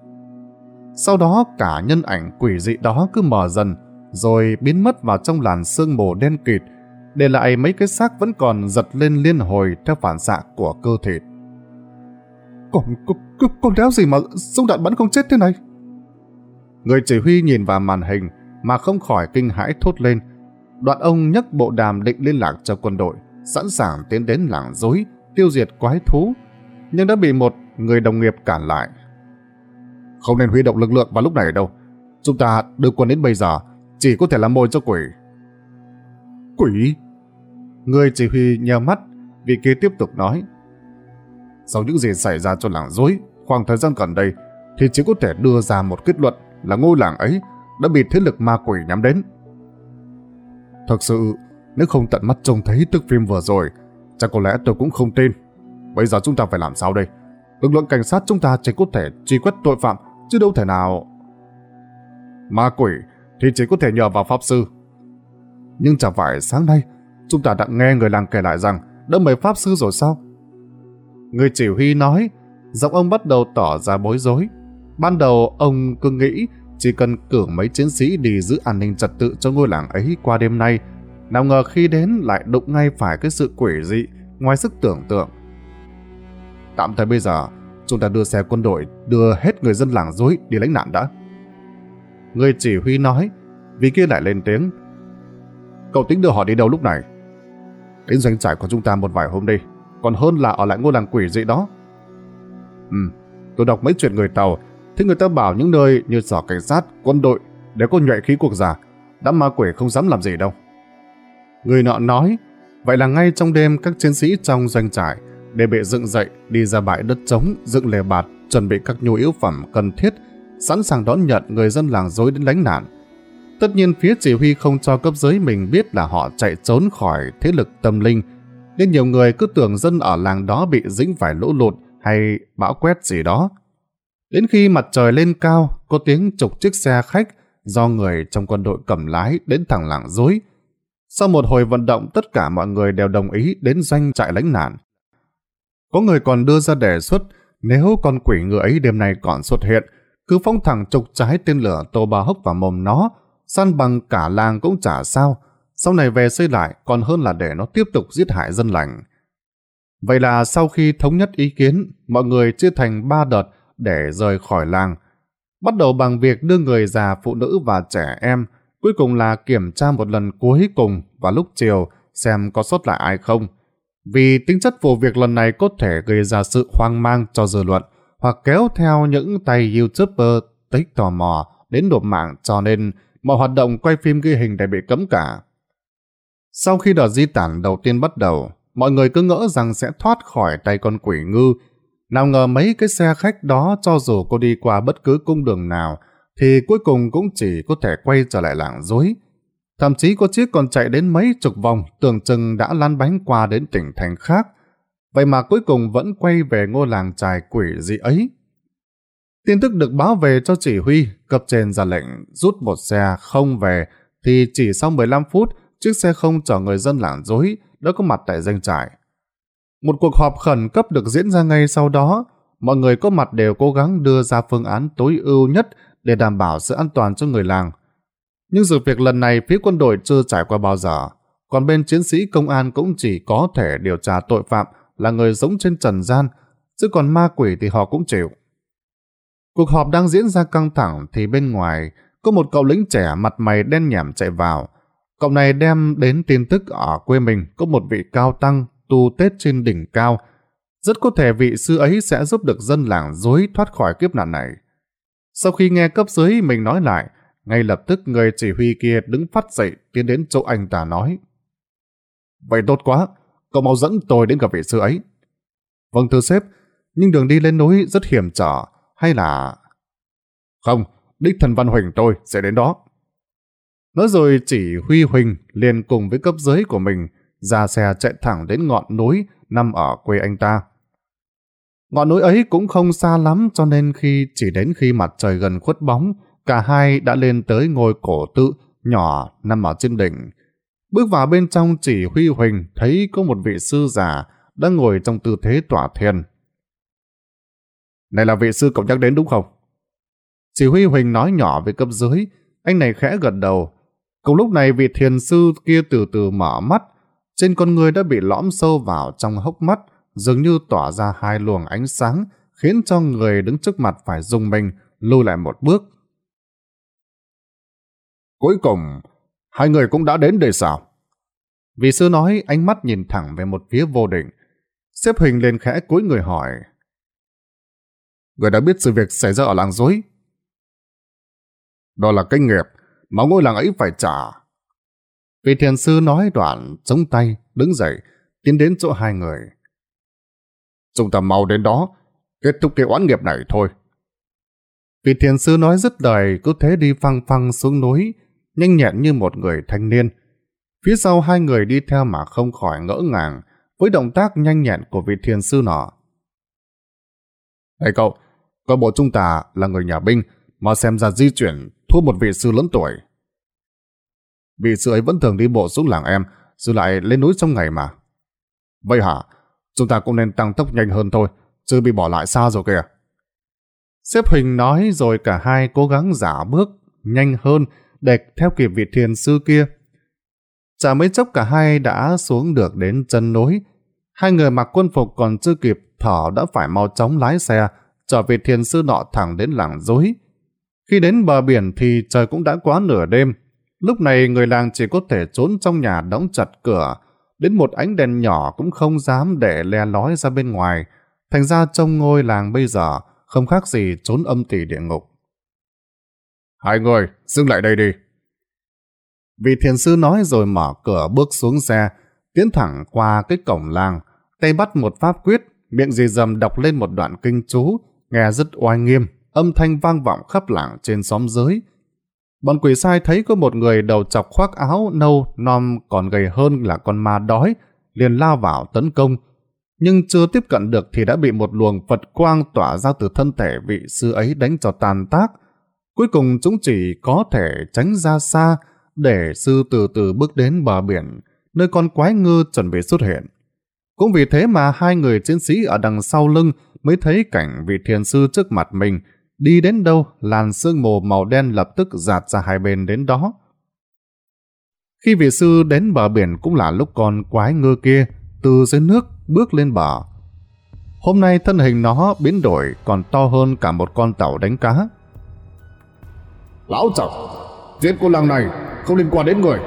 Sau đó cả nhân ảnh quỷ dị đó cứ mờ dần, rồi biến mất vào trong làn sương mù đen kịt, để lại mấy cái xác vẫn còn giật lên liên hồi theo phản xạ của cơ thịt. Còn, con, con đéo gì mà súng đạn bắn không chết thế này? Người chỉ huy nhìn vào màn hình mà không khỏi kinh hãi thốt lên. Đoạn ông nhấc bộ đàm định liên lạc cho quân đội, sẵn sàng tiến đến làng dối, tiêu diệt quái thú, nhưng đã bị một người đồng nghiệp cản lại. Không nên huy động lực lượng vào lúc này đâu. Chúng ta đưa quân đến bây giờ chỉ có thể làm mồi cho quỷ. Quỷ? Người chỉ huy nheo mắt, vị kia tiếp tục nói. Sau những gì xảy ra cho làng dối khoảng thời gian gần đây thì chỉ có thể đưa ra một kết luận là ngôi làng ấy đã bị thế lực ma quỷ nhắm đến. Thật sự, nếu không tận mắt trông thấy tức phim vừa rồi, chắc có lẽ tôi cũng không tin. Bây giờ chúng ta phải làm sao đây? Lực lượng cảnh sát chúng ta chỉ có thể truy quét tội phạm, chứ đâu thể nào... Ma quỷ thì chỉ có thể nhờ vào pháp sư. Nhưng chẳng phải sáng nay chúng ta đã nghe người làng kể lại rằng đã mời pháp sư rồi sao? Người chỉ huy nói, giọng ông bắt đầu tỏ ra bối rối. Ban đầu ông cứ nghĩ chỉ cần cử mấy chiến sĩ đi giữ an ninh trật tự cho ngôi làng ấy qua đêm nay, nào ngờ khi đến lại đụng ngay phải cái sự quỷ dị ngoài sức tưởng tượng. Tạm thời bây giờ chúng ta đưa xe quân đội đưa hết người dân làng dối đi lánh nạn đã. Người chỉ huy nói, vì kia lại lên tiếng. Cậu tính đưa họ đi đâu lúc này? Đến doanh trại của chúng ta một vài hôm đi, còn hơn là ở lại ngôi làng quỷ dị đó. Ừ, tôi đọc mấy chuyện người Tàu, thế người ta bảo những nơi như sở cảnh sát, quân đội đều có nhuệ khí quốc gia, đám ma quỷ không dám làm gì đâu. Người nọ nói. Vậy là ngay trong đêm, các chiến sĩ trong doanh trại đều bị dựng dậy, đi ra bãi đất trống, dựng lều bạt, chuẩn bị các nhu yếu phẩm cần thiết, sẵn sàng đón nhận người dân làng Dối đến lánh nạn. Tất nhiên phía chỉ huy không cho cấp dưới mình biết là họ chạy trốn khỏi thế lực tâm linh, nên nhiều người cứ tưởng dân ở làng đó bị dính phải lũ lụt hay bão quét gì đó. Đến khi mặt trời lên cao, có tiếng chục chiếc xe khách do người trong quân đội cầm lái đến thẳng làng Dối. Sau một hồi vận động, tất cả mọi người đều đồng ý đến doanh trại lánh nạn. Có người còn đưa ra đề xuất, nếu con quỷ ngựa ấy đêm nay còn xuất hiện, cứ phóng thẳng chục trái tên lửa tô ba hốc vào mồm nó, san bằng cả làng cũng chả sao, sau này về xây lại còn hơn là để nó tiếp tục giết hại dân lành. Vậy là sau khi thống nhất ý kiến, mọi người chia thành ba đợt để rời khỏi làng. Bắt đầu bằng việc đưa người già, phụ nữ và trẻ em, cuối cùng là kiểm tra một lần cuối cùng vào lúc chiều xem có sót lại ai không. Vì tính chất vụ việc lần này có thể gây ra sự hoang mang cho dư luận hoặc kéo theo những tay YouTuber tích tò mò đến nộp mạng, cho nên mọi hoạt động quay phim ghi hình đều bị cấm cả. Sau khi đợt di tản đầu tiên bắt đầu, mọi người cứ ngỡ rằng sẽ thoát khỏi tay con quỷ ngư. Nào ngờ mấy cái xe khách đó, cho dù cô đi qua bất cứ cung đường nào thì cuối cùng cũng chỉ có thể quay trở lại làng Dối. Thậm chí có chiếc còn chạy đến mấy chục vòng, tưởng chừng đã lăn bánh qua đến tỉnh thành khác. Vậy mà cuối cùng vẫn quay về ngôi làng chài quỷ dị ấy. Tin tức được báo về cho chỉ huy, cấp trên ra lệnh rút một xe không về, thì chỉ sau mười lăm phút, chiếc xe không chở người dân làng Dối đã có mặt tại doanh trại. Một cuộc họp khẩn cấp được diễn ra ngay sau đó. Mọi người có mặt đều cố gắng đưa ra phương án tối ưu nhất để đảm bảo sự an toàn cho người làng. Nhưng sự việc lần này phía quân đội chưa trải qua bao giờ, còn bên chiến sĩ công an cũng chỉ có thể điều tra tội phạm là người sống trên trần gian, chứ còn ma quỷ thì họ cũng chịu. Cuộc họp đang diễn ra căng thẳng thì bên ngoài có một cậu lính trẻ mặt mày đen nhẻm chạy vào. Cậu này đem đến tin tức ở quê mình có một vị cao tăng tu Tết trên đỉnh cao. Rất có thể vị sư ấy sẽ giúp được dân làng Dối thoát khỏi kiếp nạn này. Sau khi nghe cấp dưới mình nói lại, ngay lập tức người chỉ huy kia đứng phát dậy tiến đến chỗ anh ta nói: Vậy tốt quá, cậu mau dẫn tôi đến gặp vị sư ấy. Vâng thưa sếp, nhưng đường đi lên núi rất hiểm trở, hay là... Không, đích thân Văn Huỳnh tôi sẽ đến đó. Nói rồi chỉ huy Huỳnh liền cùng với cấp dưới của mình ra xe chạy thẳng đến ngọn núi nằm ở quê anh ta. Ngọn núi ấy cũng không xa lắm, cho nên khi chỉ đến khi mặt trời gần khuất bóng, cả hai đã lên tới ngôi cổ tự nhỏ nằm ở trên đỉnh. Bước vào bên trong, chỉ huy Huỳnh thấy có một vị sư già đang ngồi trong tư thế tỏa thiền. Này là vị sư cậu nhắc đến đúng không? Chỉ huy Huỳnh nói nhỏ với cấp dưới. Anh này khẽ gật đầu. Cùng lúc này vị thiền sư kia từ từ mở mắt. Trên con người đã bị lõm sâu vào trong hốc mắt, dường như tỏa ra hai luồng ánh sáng, khiến cho người đứng trước mặt phải rùng mình lùi lại một bước. Cuối cùng, hai người cũng đã đến đây sao? Vị sư nói, ánh mắt nhìn thẳng về một phía vô định. Sếp Huỳnh lên khẽ cúi người hỏi: Người đã biết sự việc xảy ra ở làng Dối? Đó là cái nghiệp mà ngôi làng ấy phải trả. Vị thiền sư nói đoạn chống tay, đứng dậy, tiến đến chỗ hai người. Chúng ta mau đến đó, kết thúc cái oán nghiệp này thôi. Vị thiền sư nói dứt lời, cứ thế đi phăng phăng xuống núi, nhanh nhẹn như một người thanh niên. Phía sau hai người đi theo mà không khỏi ngỡ ngàng với động tác nhanh nhẹn của vị thiền sư nọ. Này cậu, coi bộ chúng ta là người nhà binh mà xem ra di chuyển thua một vị sư lớn tuổi. Vị sư ấy vẫn thường đi bộ xuống làng em, rồi lại lên núi trong ngày mà. Vậy hả? Chúng ta cũng nên tăng tốc nhanh hơn thôi, chứ bị bỏ lại xa rồi kìa. Sếp Huỳnh nói rồi cả hai cố gắng giả bước nhanh hơn để theo kịp vị thiền sư kia. Chả mấy chốc cả hai đã xuống được đến chân núi. Hai người mặc quân phục còn chưa kịp thở đã phải mau chóng lái xe chở vị thiền sư nọ thẳng đến làng Dối. Khi đến bờ biển thì trời cũng đã quá nửa đêm. Lúc này người làng chỉ có thể trốn trong nhà đóng chặt cửa, đến một ánh đèn nhỏ cũng không dám để le lói ra bên ngoài, thành ra trông ngôi làng bây giờ không khác gì trốn âm tỳ địa ngục. Hai người, dừng lại đây đi. Vị thiền sư nói rồi mở cửa bước xuống xe, tiến thẳng qua cái cổng làng, tay bắt một pháp quyết, miệng rì rầm đọc lên một đoạn kinh chú, nghe rất oai nghiêm, âm thanh vang vọng khắp làng trên xóm dưới. Bọn quỷ sai thấy có một người đầu chọc khoác áo nâu nom còn gầy hơn là con ma đói, liền lao vào tấn công. Nhưng chưa tiếp cận được thì đã bị một luồng Phật quang tỏa ra từ thân thể vị sư ấy đánh cho tàn tác. Cuối cùng chúng chỉ có thể tránh ra xa để sư từ từ bước đến bờ biển, nơi con quái ngư chuẩn bị xuất hiện. Cũng vì thế mà hai người chiến sĩ ở đằng sau lưng mới thấy cảnh vị thiền sư trước mặt mình. Đi đến đâu, làn sương mù màu đen lập tức dạt ra hai bên đến đó. Khi vị sư đến bờ biển cũng là lúc con quái ngư kia từ dưới nước bước lên bờ. Hôm nay thân hình nó biến đổi còn to hơn cả một con tàu đánh cá. Lão chọc, chuyện của làng này không liên quan đến người.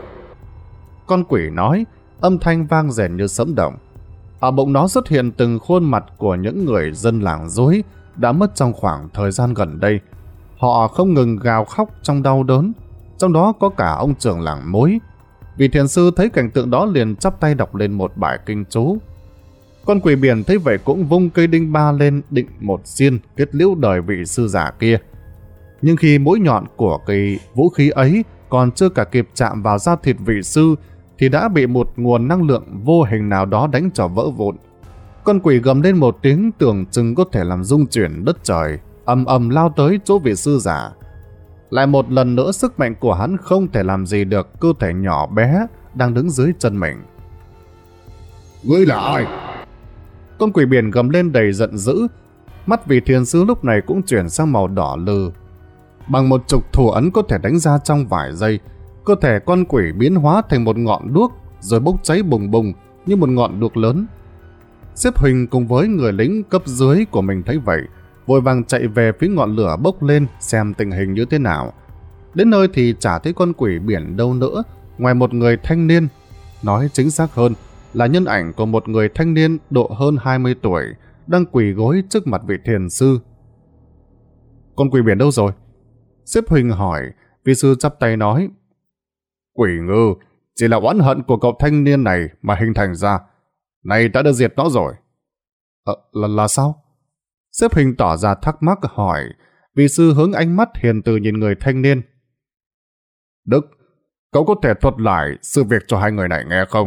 Con quỷ nói, âm thanh vang rền như sấm động. Ở bụng nó xuất hiện từng khuôn mặt của những người dân làng Dối đã mất trong khoảng thời gian gần đây. Họ không ngừng gào khóc trong đau đớn, trong đó có cả ông trưởng làng Mối. Vị thiền sư thấy cảnh tượng đó liền chắp tay đọc lên một bài kinh chú. Con quỷ biển thấy vậy cũng vung cây đinh ba lên định một xiên kết liễu đời vị sư giả kia. Nhưng khi mũi nhọn của cây vũ khí ấy còn chưa cả kịp chạm vào da thịt vị sư thì đã bị một nguồn năng lượng vô hình nào đó đánh cho vỡ vụn. Con quỷ gầm lên một tiếng tưởng chừng có thể làm rung chuyển đất trời, ầm ầm lao tới chỗ vị sư giả. Lại một lần nữa sức mạnh của hắn không thể làm gì được cơ thể nhỏ bé đang đứng dưới chân mình. Ngươi là ai? Con quỷ biển gầm lên đầy giận dữ. Mắt vị thiền sư lúc này cũng chuyển sang màu đỏ lừ. Bằng một trục thủ ấn có thể đánh ra trong vài giây, cơ thể con quỷ biến hóa thành một ngọn đuốc rồi bốc cháy bùng bùng như một ngọn đuốc lớn. Xếp Huỳnh cùng với người lính cấp dưới của mình thấy vậy, vội vàng chạy về phía ngọn lửa bốc lên xem tình hình như thế nào. Đến nơi thì chả thấy con quỷ biển đâu nữa, ngoài một người thanh niên, nói chính xác hơn là nhân ảnh của một người thanh niên độ hơn hai mươi tuổi, đang quỳ gối trước mặt vị thiền sư. Con quỷ biển đâu rồi? Xếp Huỳnh hỏi, vị sư chắp tay nói, quỷ ngư chỉ là oán hận của cậu thanh niên này mà hình thành ra. Này đã được diệt nó rồi. Ờ, là, là sao? Xếp Huỳnh tỏ ra thắc mắc hỏi, vị sư hướng ánh mắt hiền từ nhìn người thanh niên. Đức, cậu có thể thuật lại sự việc cho hai người này nghe không?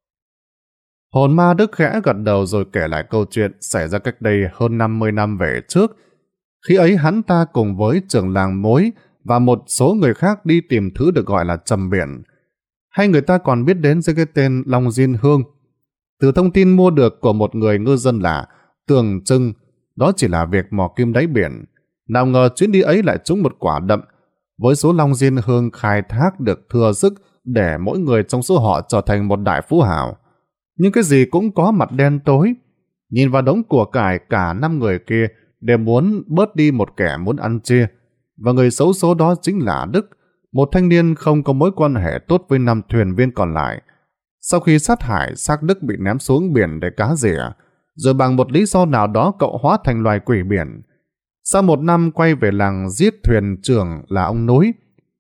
Hồn ma Đức khẽ gật đầu rồi kể lại câu chuyện xảy ra cách đây hơn năm mươi năm về trước. Khi ấy hắn ta cùng với trưởng làng Mối và một số người khác đi tìm thứ được gọi là trầm biển. Hay người ta còn biết đến dưới cái tên Long Diên Hương. Từ thông tin mua được của một người ngư dân lạ, tưởng chừng đó chỉ là việc mò kim đáy biển. Nào ngờ chuyến đi ấy lại trúng một quả đậm, với số Long Diên Hương khai thác được thừa sức để mỗi người trong số họ trở thành một đại phú hào. Nhưng cái gì cũng có mặt đen tối. Nhìn vào đống của cải, cả năm người kia đều muốn bớt đi một kẻ muốn ăn chia. Và người xấu số đó chính là Đức, một thanh niên không có mối quan hệ tốt với năm thuyền viên còn lại. Sau khi sát hại, xác Đức bị ném xuống biển để cá rỉa, rồi bằng một lý do nào đó cậu hóa thành loài quỷ biển. Sau một năm quay về làng giết thuyền trưởng là ông Núi.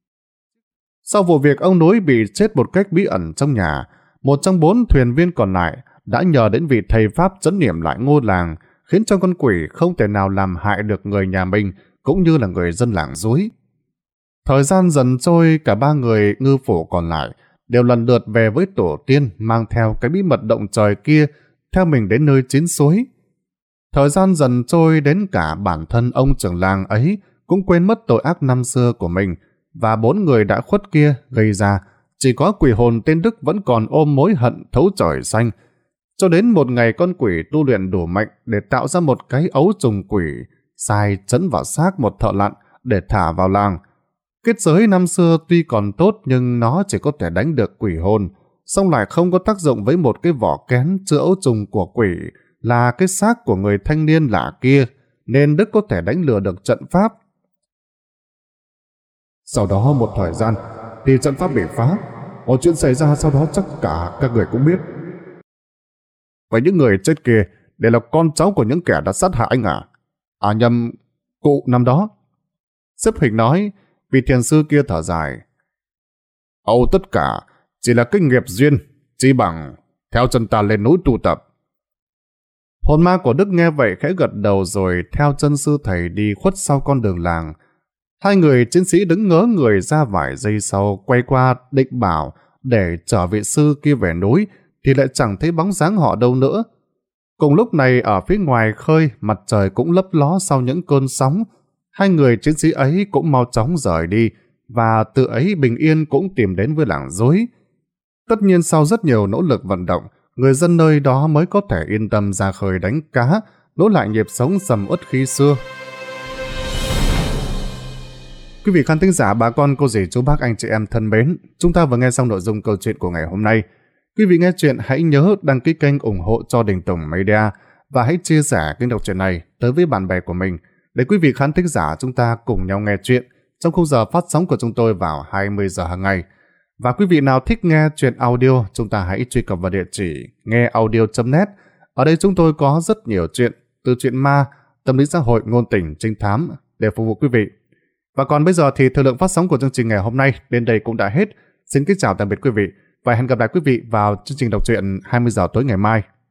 Sau vụ việc ông Núi bị chết một cách bí ẩn trong nhà, một trong bốn thuyền viên còn lại đã nhờ đến vị thầy Pháp trấn niệm lại ngôi làng, khiến cho con quỷ không thể nào làm hại được người nhà mình cũng như là người dân làng Dối. Thời gian dần trôi, cả ba người ngư phủ còn lại đều lần lượt về với tổ tiên, mang theo cái bí mật động trời kia theo mình đến nơi chín suối. Thời gian dần trôi đến cả bản thân ông trưởng làng ấy cũng quên mất tội ác năm xưa của mình, và bốn người đã khuất kia gây ra, chỉ có quỷ hồn tên Đức vẫn còn ôm mối hận thấu trời xanh. Cho đến một ngày con quỷ tu luyện đủ mạnh để tạo ra một cái ấu trùng quỷ, sai chấn vào xác một thợ lặn để thả vào làng. Kết giới năm xưa tuy còn tốt nhưng nó chỉ có thể đánh được quỷ hồn, song lại không có tác dụng với một cái vỏ kén chứa ấu trùng của quỷ là cái xác của người thanh niên lạ kia, nên Đức có thể đánh lừa được trận pháp. Sau đó một thời gian, thì trận pháp bị phá. Mọi chuyện xảy ra sau đó chắc cả các người cũng biết. Vậy những người chết kia đều là con cháu của những kẻ đã sát hại anh à? À nhầm, cụ năm đó. Xếp Hình nói, vị thiền sư kia thở dài. Âu tất cả chỉ là kinh nghiệp duyên, chỉ bằng theo chân ta lên núi tu tập. Hồn ma của Đức nghe vậy khẽ gật đầu rồi theo chân sư thầy đi khuất sau con đường làng. Hai người chiến sĩ đứng ngớ người ra vài giây sau, quay qua định bảo để chở vị sư kia về núi, thì lại chẳng thấy bóng dáng họ đâu nữa. Cùng lúc này ở phía ngoài khơi, mặt trời cũng lấp ló sau những cơn sóng. Hai người chiến sĩ ấy cũng mau chóng rời đi, và tự ấy bình yên cũng tìm đến với làng Dối. Tất nhiên sau rất nhiều nỗ lực vận động, người dân nơi đó mới có thể yên tâm ra khơi đánh cá, nối lại nhịp sống sầm uất khi xưa. Quý vị khán thính giả, bà con, cô dì, chú bác, anh chị em thân mến, chúng ta vừa nghe xong nội dung câu chuyện của ngày hôm nay. Quý vị nghe chuyện hãy nhớ đăng ký kênh ủng hộ cho Đình Tùng Media và hãy chia sẻ kênh đọc truyện này tới với bạn bè của mình để quý vị khán thính giả chúng ta cùng nhau nghe chuyện trong khung giờ phát sóng của chúng tôi vào hai mươi giờ hàng ngày. Và quý vị nào thích nghe chuyện audio, chúng ta hãy truy cập vào địa chỉ nghe audio chấm net. Ở đây chúng tôi có rất nhiều chuyện, từ chuyện ma, tâm lý xã hội, ngôn tình, trinh thám để phục vụ quý vị. Và còn bây giờ thì thời lượng phát sóng của chương trình ngày hôm nay đến đây cũng đã hết. Xin kính chào tạm biệt quý vị và hẹn gặp lại quý vị vào chương trình đọc truyện hai mươi giờ tối ngày mai.